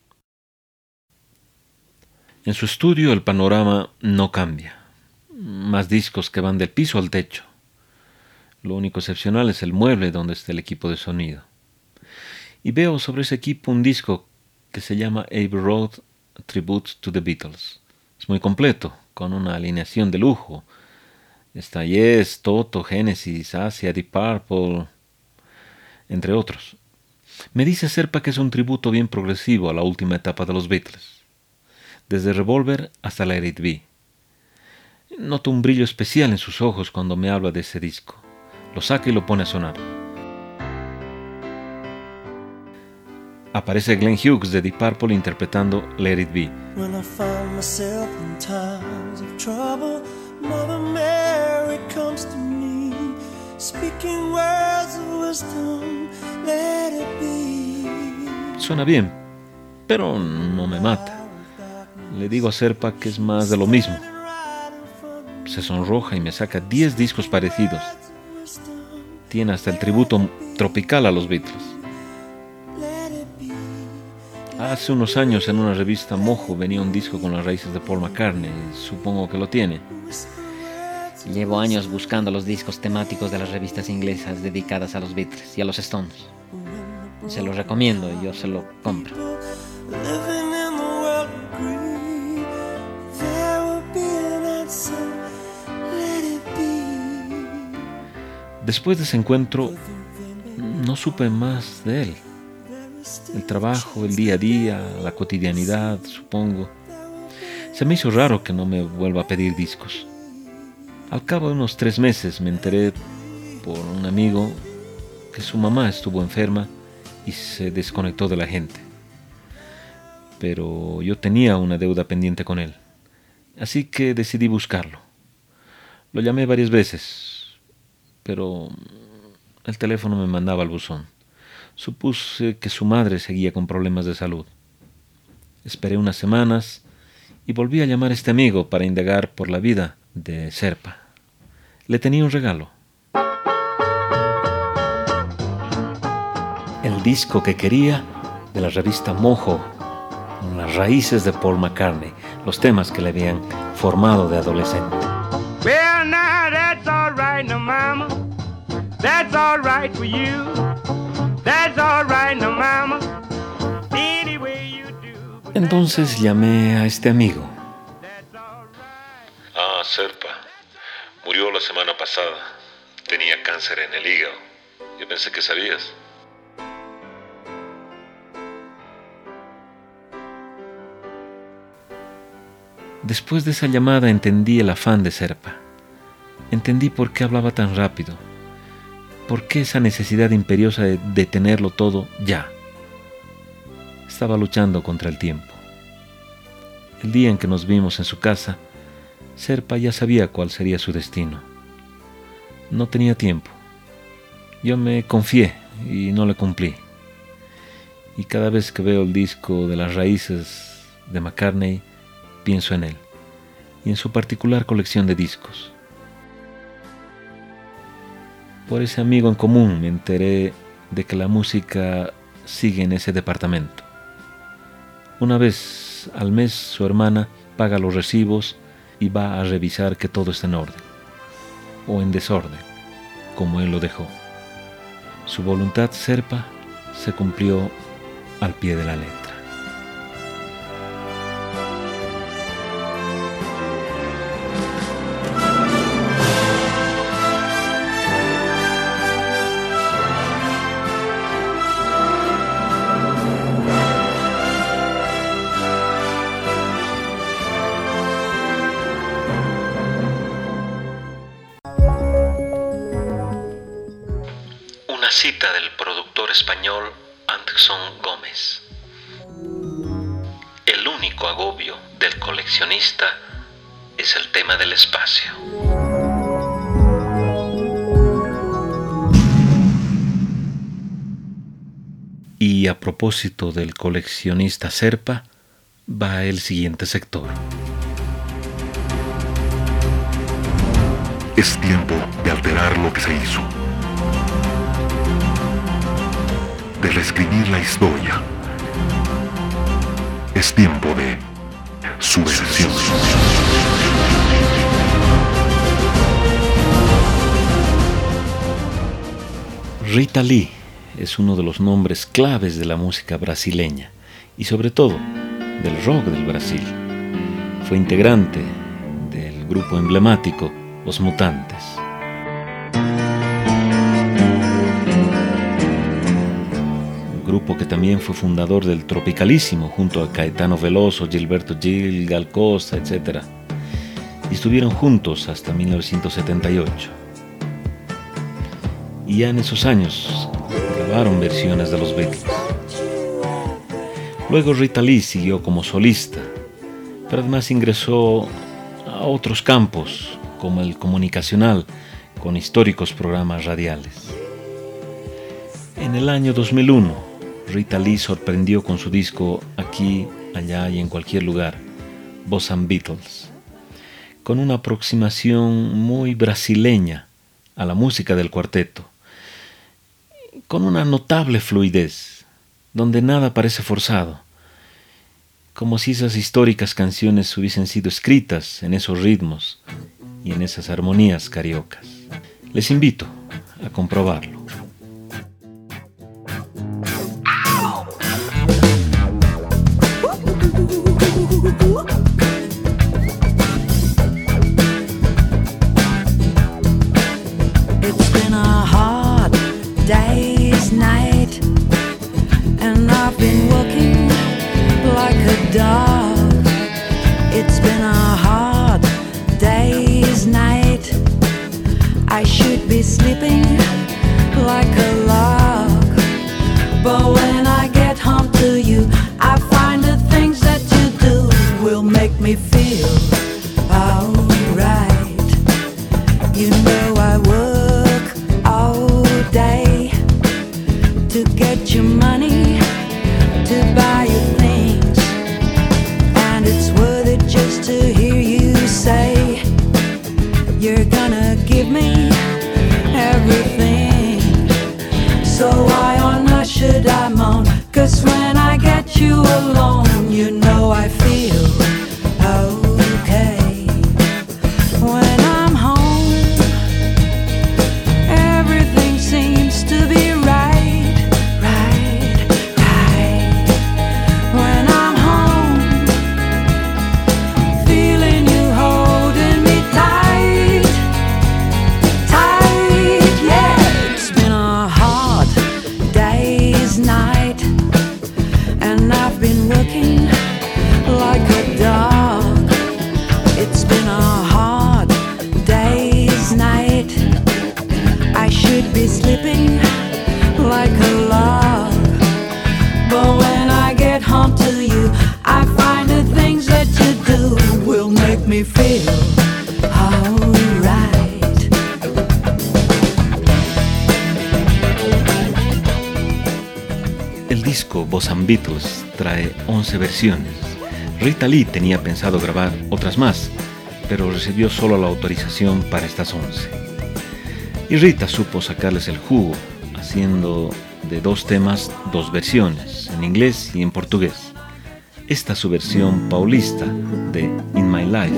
En su estudio el panorama no cambia. Más discos que van del piso al techo. Lo único excepcional es el mueble donde está el equipo de sonido. Y veo sobre ese equipo un disco que se llama Abbey Road Tribute to the Beatles. Es muy completo, con una alineación de lujo. Está Yes, Toto, Genesis, Asia, Deep Purple, entre otros. Me dice Serpa que es un tributo bien progresivo a la última etapa de los Beatles, desde Revolver hasta Let It Be. Noto un brillo especial en sus ojos cuando me habla de ese disco. Lo saca y lo pone a sonar. Aparece Glenn Hughes de Deep Purple interpretando Let It Be. When I find myself in times of trouble, Mother Mary comes to me, speaking words of wisdom, let it be. Suena bien, pero no me mata. Le digo a Serpa que es más de lo mismo. Se sonroja y me saca diez discos parecidos. Tiene hasta el tributo tropical a los Beatles. Hace unos años en una revista Mojo venía un disco con las raíces de Paul McCartney. Supongo que lo tiene. Llevo años buscando los discos temáticos de las revistas inglesas dedicadas a los Beatles y a los Stones. Se los recomiendo y yo se lo compro. Después de ese encuentro, no supe más de él. El trabajo, el día a día, la cotidianidad, supongo. Se me hizo raro que no me vuelva a pedir discos. Al cabo de unos tres meses me enteré por un amigo que su mamá estuvo enferma y se desconectó de la gente. Pero yo tenía una deuda pendiente con él, así que decidí buscarlo. Lo llamé varias veces, pero el teléfono me mandaba al buzón. Supuse que su madre seguía con problemas de salud. Esperé unas semanas y volví a llamar a este amigo para indagar por la vida de Serpa. Le tenía un regalo. El disco que quería de la revista Mojo, con las raíces de Paul McCartney, los temas que le habían formado de adolescente. Well, now that's all right, now, mama. That's all right for you. That's all right, now, mama. Any way you do. Entonces llamé a este amigo. Ah, Serpa. Murió la semana pasada. Tenía cáncer en el hígado. Yo pensé que sabías. Después de esa llamada entendí el afán de Serpa. Entendí por qué hablaba tan rápido. ¿Por qué esa necesidad imperiosa de detenerlo todo ya? Estaba luchando contra el tiempo. El día en que nos vimos en su casa, Serpa ya sabía cuál sería su destino. No tenía tiempo. Yo me confié y no le cumplí. Y cada vez que veo el disco de las raíces de McCartney, pienso en él y en su particular colección de discos. Por ese amigo en común me enteré de que la música sigue en ese departamento. Una vez al mes su hermana paga los recibos y va a revisar que todo esté en orden, o en desorden, como él lo dejó. Su voluntad, Serpa, se cumplió al pie de la letra. Cita del productor español Anderson Gómez. El único agobio del coleccionista es el tema del espacio. Y a propósito del coleccionista Serpa, va el siguiente sector. Es tiempo de alterar lo que se hizo, de reescribir la historia. Es tiempo de subversión. Rita Lee es uno de los nombres claves de la música brasileña y sobre todo del rock del Brasil. Fue integrante del grupo emblemático Los Mutantes. Grupo que también fue fundador del Tropicalísimo junto a Caetano Veloso, Gilberto Gil, Gal Costa, etcétera. Y estuvieron juntos hasta mil novecientos setenta y ocho. Y ya en esos años grabaron versiones de los Beatles. Luego Rita Lee siguió como solista, pero además ingresó a otros campos como el comunicacional con históricos programas radiales. En el año dos mil uno, Rita Lee sorprendió con su disco Aquí, Allá y en Cualquier Lugar, Boss and Beatles, con una aproximación muy brasileña a la música del cuarteto, con una notable fluidez, donde nada parece forzado, como si esas históricas canciones hubiesen sido escritas en esos ritmos y en esas armonías cariocas. Les invito a comprobarlo. Dog. It's been a hard day's night. I should be sleeping like a log, but when I get home to you, I find the things that you do will make me feel alright. You know I work all day to get your money, to buy you things. It's worth it just to hear you say you're gonna give me everything. So why on earth should I moan? 'Cause when I get you alone, you know I feel okay. When I'm home, everything seems to be right, right, right. When I'm home, feeling you holding me tight, tight, yeah. It's been a hard day's night, and I've been working like a dog. álbum Beatles trae once versiones. Rita Lee tenía pensado grabar otras más, pero recibió solo la autorización para estas once. Y Rita supo sacarles el jugo, haciendo de dos temas dos versiones, en inglés y en portugués. Esta es su versión paulista de In My Life.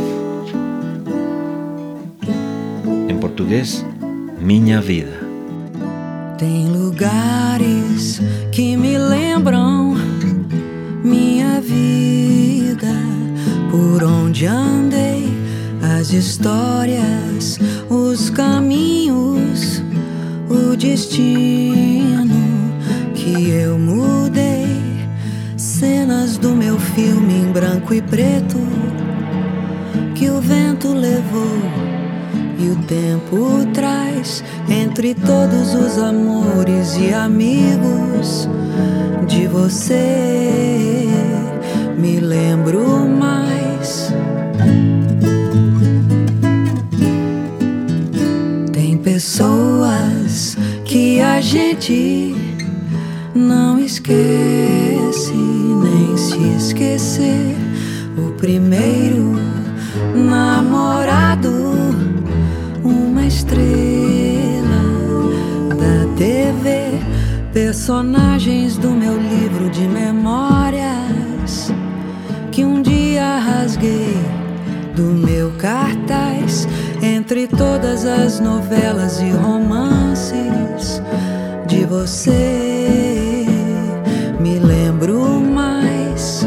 En portugués, Minha Vida. Tem lugares que me lembram minha vida, por onde andei, as histórias, os caminhos, o destino que eu mudei, cenas do meu filme em branco e preto que o vento levou e o tempo traz. Entre todos os amores e amigos de você me lembro mais. Tem pessoas que a gente não esquece, nem se esquecer. O primeiro namorado, uma estrela da T V, personagens do meu livro de memórias que um dia rasguei do meu cartaz. Entre todas as novelas e romances de você me lembro mais.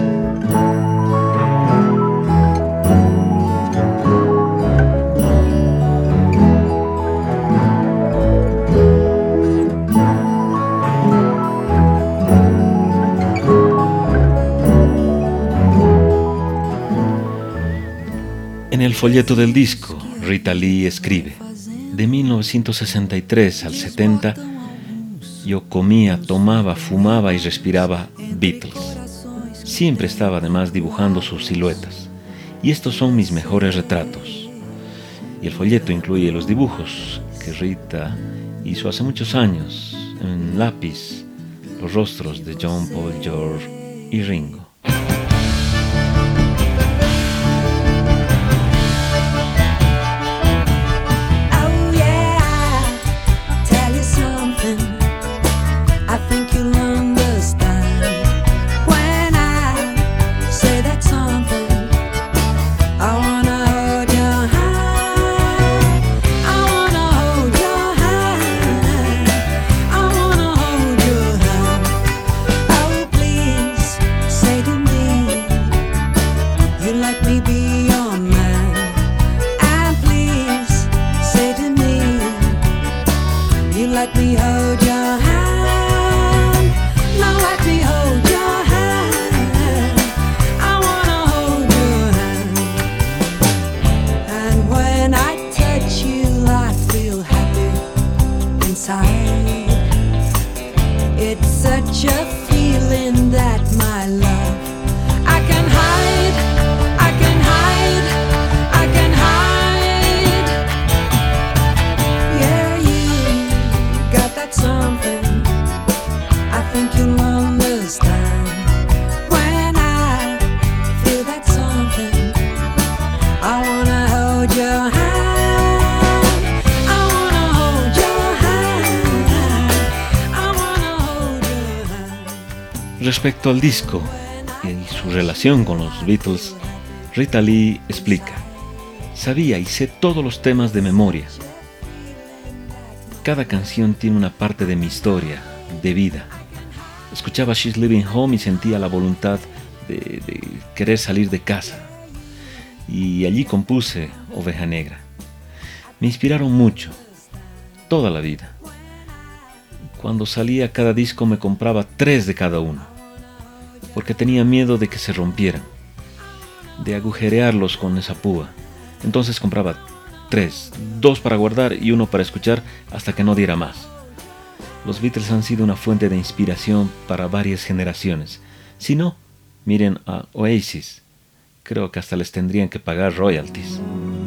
En el folleto del disco, Rita Lee escribe: de mil novecientos sesenta y tres al setenta, yo comía, tomaba, fumaba y respiraba Beatles. Siempre estaba además dibujando sus siluetas, y estos son mis mejores retratos. Y el folleto incluye los dibujos que Rita hizo hace muchos años, en lápiz, los rostros de John, Paul, George y Ringo. It's such a feeling that my love I can hide, I can hide, I can hide. Yeah, you got that something I think you'll understand. When I feel that something, I wanna hold your hand. Respecto al disco y su relación con los Beatles, Rita Lee explica: sabía y sé todos los temas de memoria. Cada canción tiene una parte de mi historia, de vida. Escuchaba She's Living Home y sentía la voluntad de, de querer salir de casa. Y allí compuse Oveja Negra. Me inspiraron mucho, toda la vida. Cuando salía cada disco me compraba tres de cada uno, porque tenía miedo de que se rompieran, de agujerearlos con esa púa. Entonces compraba tres, dos para guardar y uno para escuchar hasta que no diera más. Los Beatles han sido una fuente de inspiración para varias generaciones. Si no, miren a Oasis. Creo que hasta les tendrían que pagar royalties.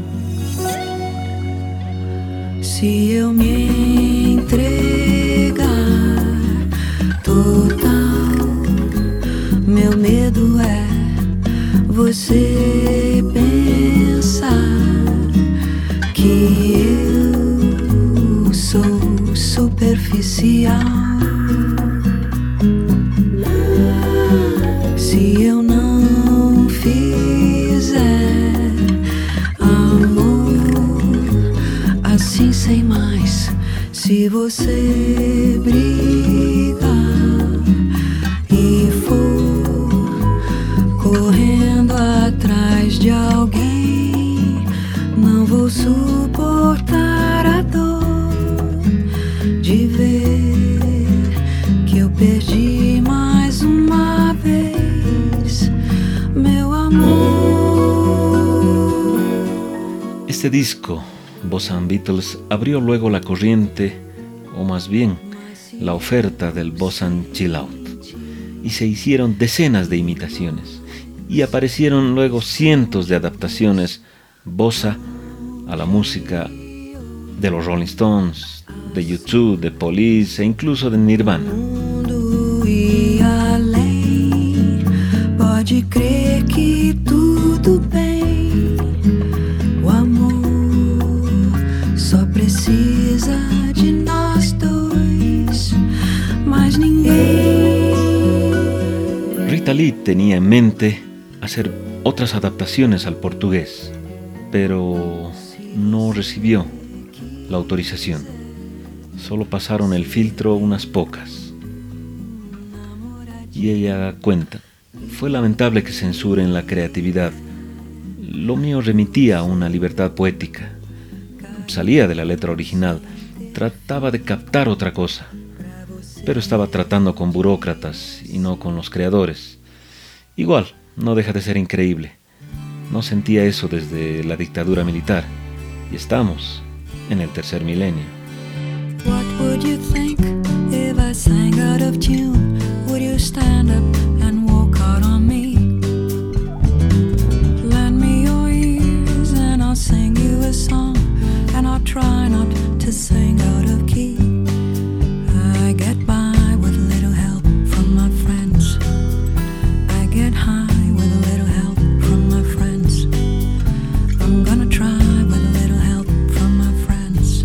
Se eu me entregar total Meu medo é você pensar que eu sou superficial. Se eu não fizer amor assim sem mais, se você brigar e for correndo atrás de alguém, não vou suportar a dor de ver que eu perdi mais uma vez, meu amor. Este disco, Bossa and Beatles, abrió luego la corriente, o más bien la oferta del Bossa and Chill Out, y se hicieron decenas de imitaciones, y aparecieron luego cientos de adaptaciones bossa a la música de los Rolling Stones, de U dos, de Police e incluso de Nirvana. E além, pode crer que tudo bem. O amor só precisa de nós dois, mais ninguém. Rita Lee tenía en mente hacer otras adaptaciones al portugués, pero no recibió la autorización. Solo pasaron el filtro unas pocas. Y ella cuenta: fue lamentable que censuren la creatividad. Lo mío remitía a una libertad poética. Salía de la letra original, trataba de captar otra cosa, pero estaba tratando con burócratas y no con los creadores. Igual, no deja de ser increíble. No sentía eso desde la dictadura militar, y estamos en el tercer milenio. What would you think if I sang out of tune? Would you stand up and walk out on me? Lend me your ears and I'll sing you a song, and I'll try not to sing out of key. I get by with little help from my friends. I get high with a little help from my friends. I'm gonna try with a little help from my friends.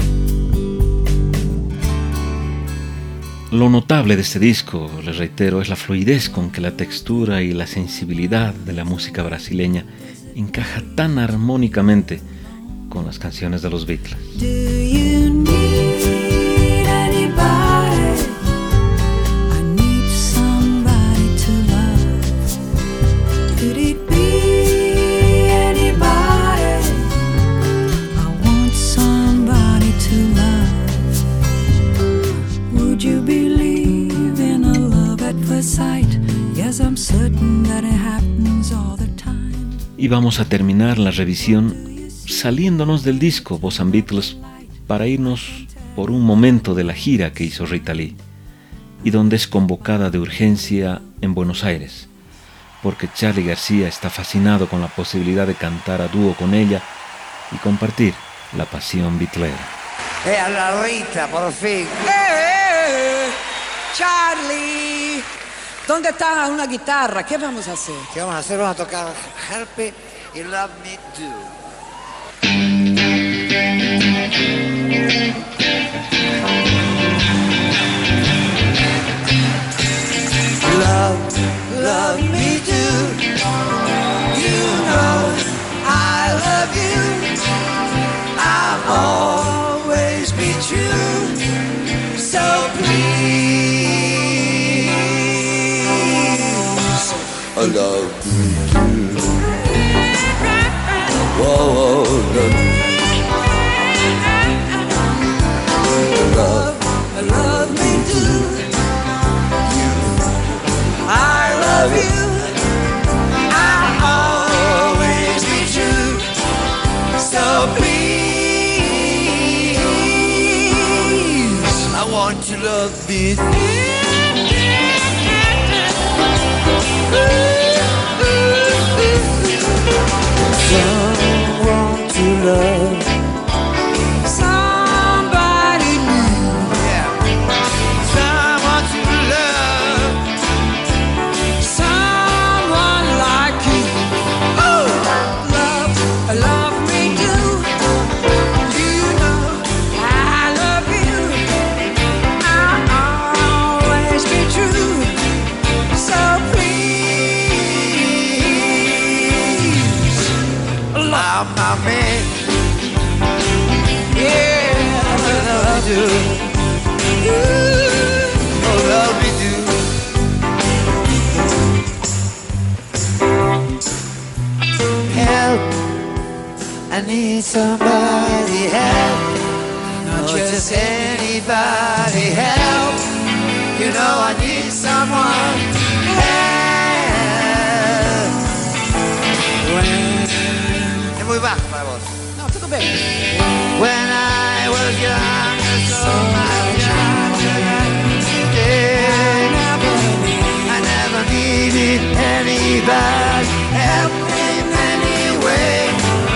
Lo notable de este disco, les reitero, es la fluidez con que la textura y la sensibilidad de la música brasileña encaja tan armónicamente con las canciones de los Beatles. Do you need anybody? I need somebody to love. Could it be anybody? I want somebody to love. Would you believe in a love at first sight? Yes, I'm certain that it happens all the time. Y vamos a terminar la revisión saliéndonos del disco Bossa and Beatles para irnos por un momento de la gira que hizo Rita Lee, y donde es convocada de urgencia en Buenos Aires, porque Charly García está fascinado con la posibilidad de cantar a dúo con ella y compartir la pasión beatlera. E alla Rita, por fin. ¡Eh! ¡Charly! ¿Dónde está una guitarra? ¿Qué vamos a hacer? ¿Qué vamos a hacer? Vamos a tocar Help It y Love Me Do. Love, love me do. You know I love you. I'll always be true. So please, love me do. Whoa, whoa, love me. Love, love me do. I love you. I'll always be true. So please, I want you to love me. Someone to love. Somebody new. Yeah. Someone to love. Someone my man. Yeah, love you do. Ooh, oh, love me do. Help, I need somebody help. Not just anybody help. You know I need someone help. When... Es muy bajo para vos. No, tutto bene. When I was young, so much younger today. I never needed anybody help in any way.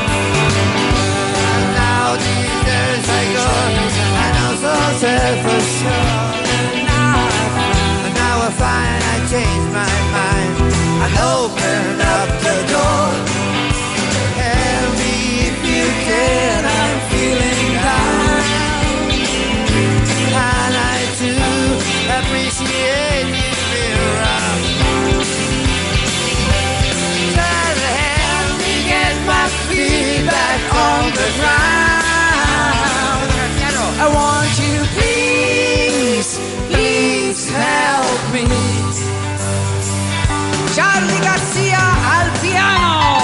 And now these days I go, I know so self-assured. And now I find I changed my mind and opened up the door. Help me if you can, I'm feeling down. And I do appreciate you being around. Try to help me get my feet back on the ground. I want you, please, please help me. Charlie Garcia al piano.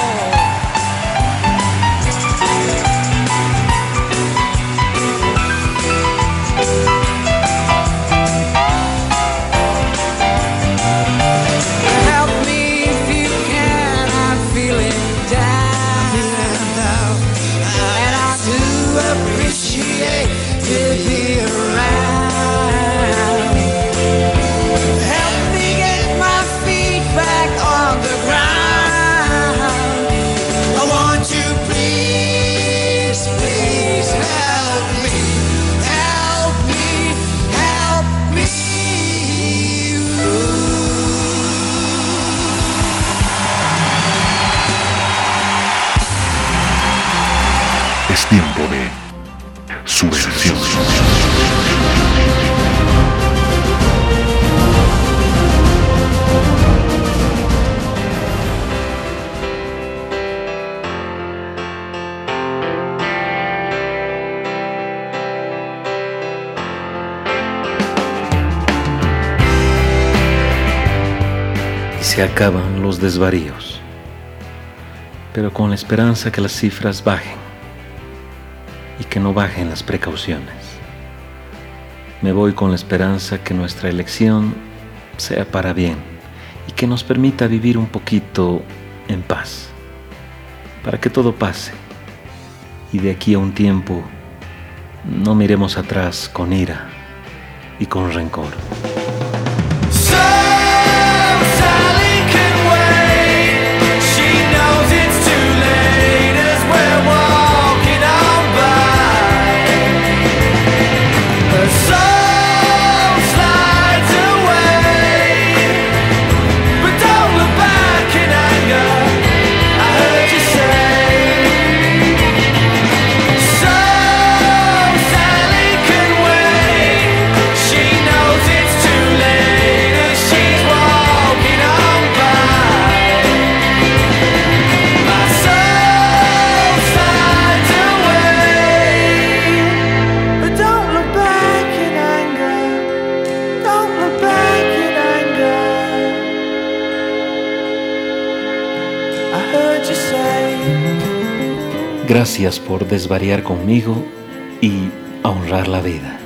Help me if you can, I'm feeling down. And I do appreciate to be around. Help me get my feet back on the ground. I want you, please, please help me. Help me, help me. Es tiempo de subversión. Y se acaban los desvaríos, pero con la esperanza que las cifras bajen y que no bajen las precauciones. Me voy con la esperanza que nuestra elección sea para bien y que nos permita vivir un poquito en paz, para que todo pase y de aquí a un tiempo no miremos atrás con ira y con rencor. Gracias por desvariar conmigo y a honrar la vida.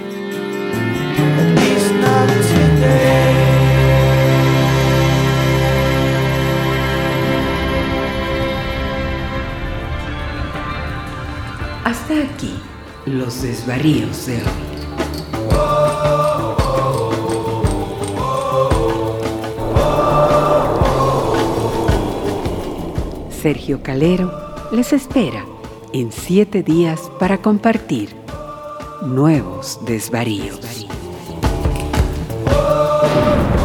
Hasta aquí los desvaríos de hoy. Sergio Calero les espera en siete días para compartir nuevos desvaríos.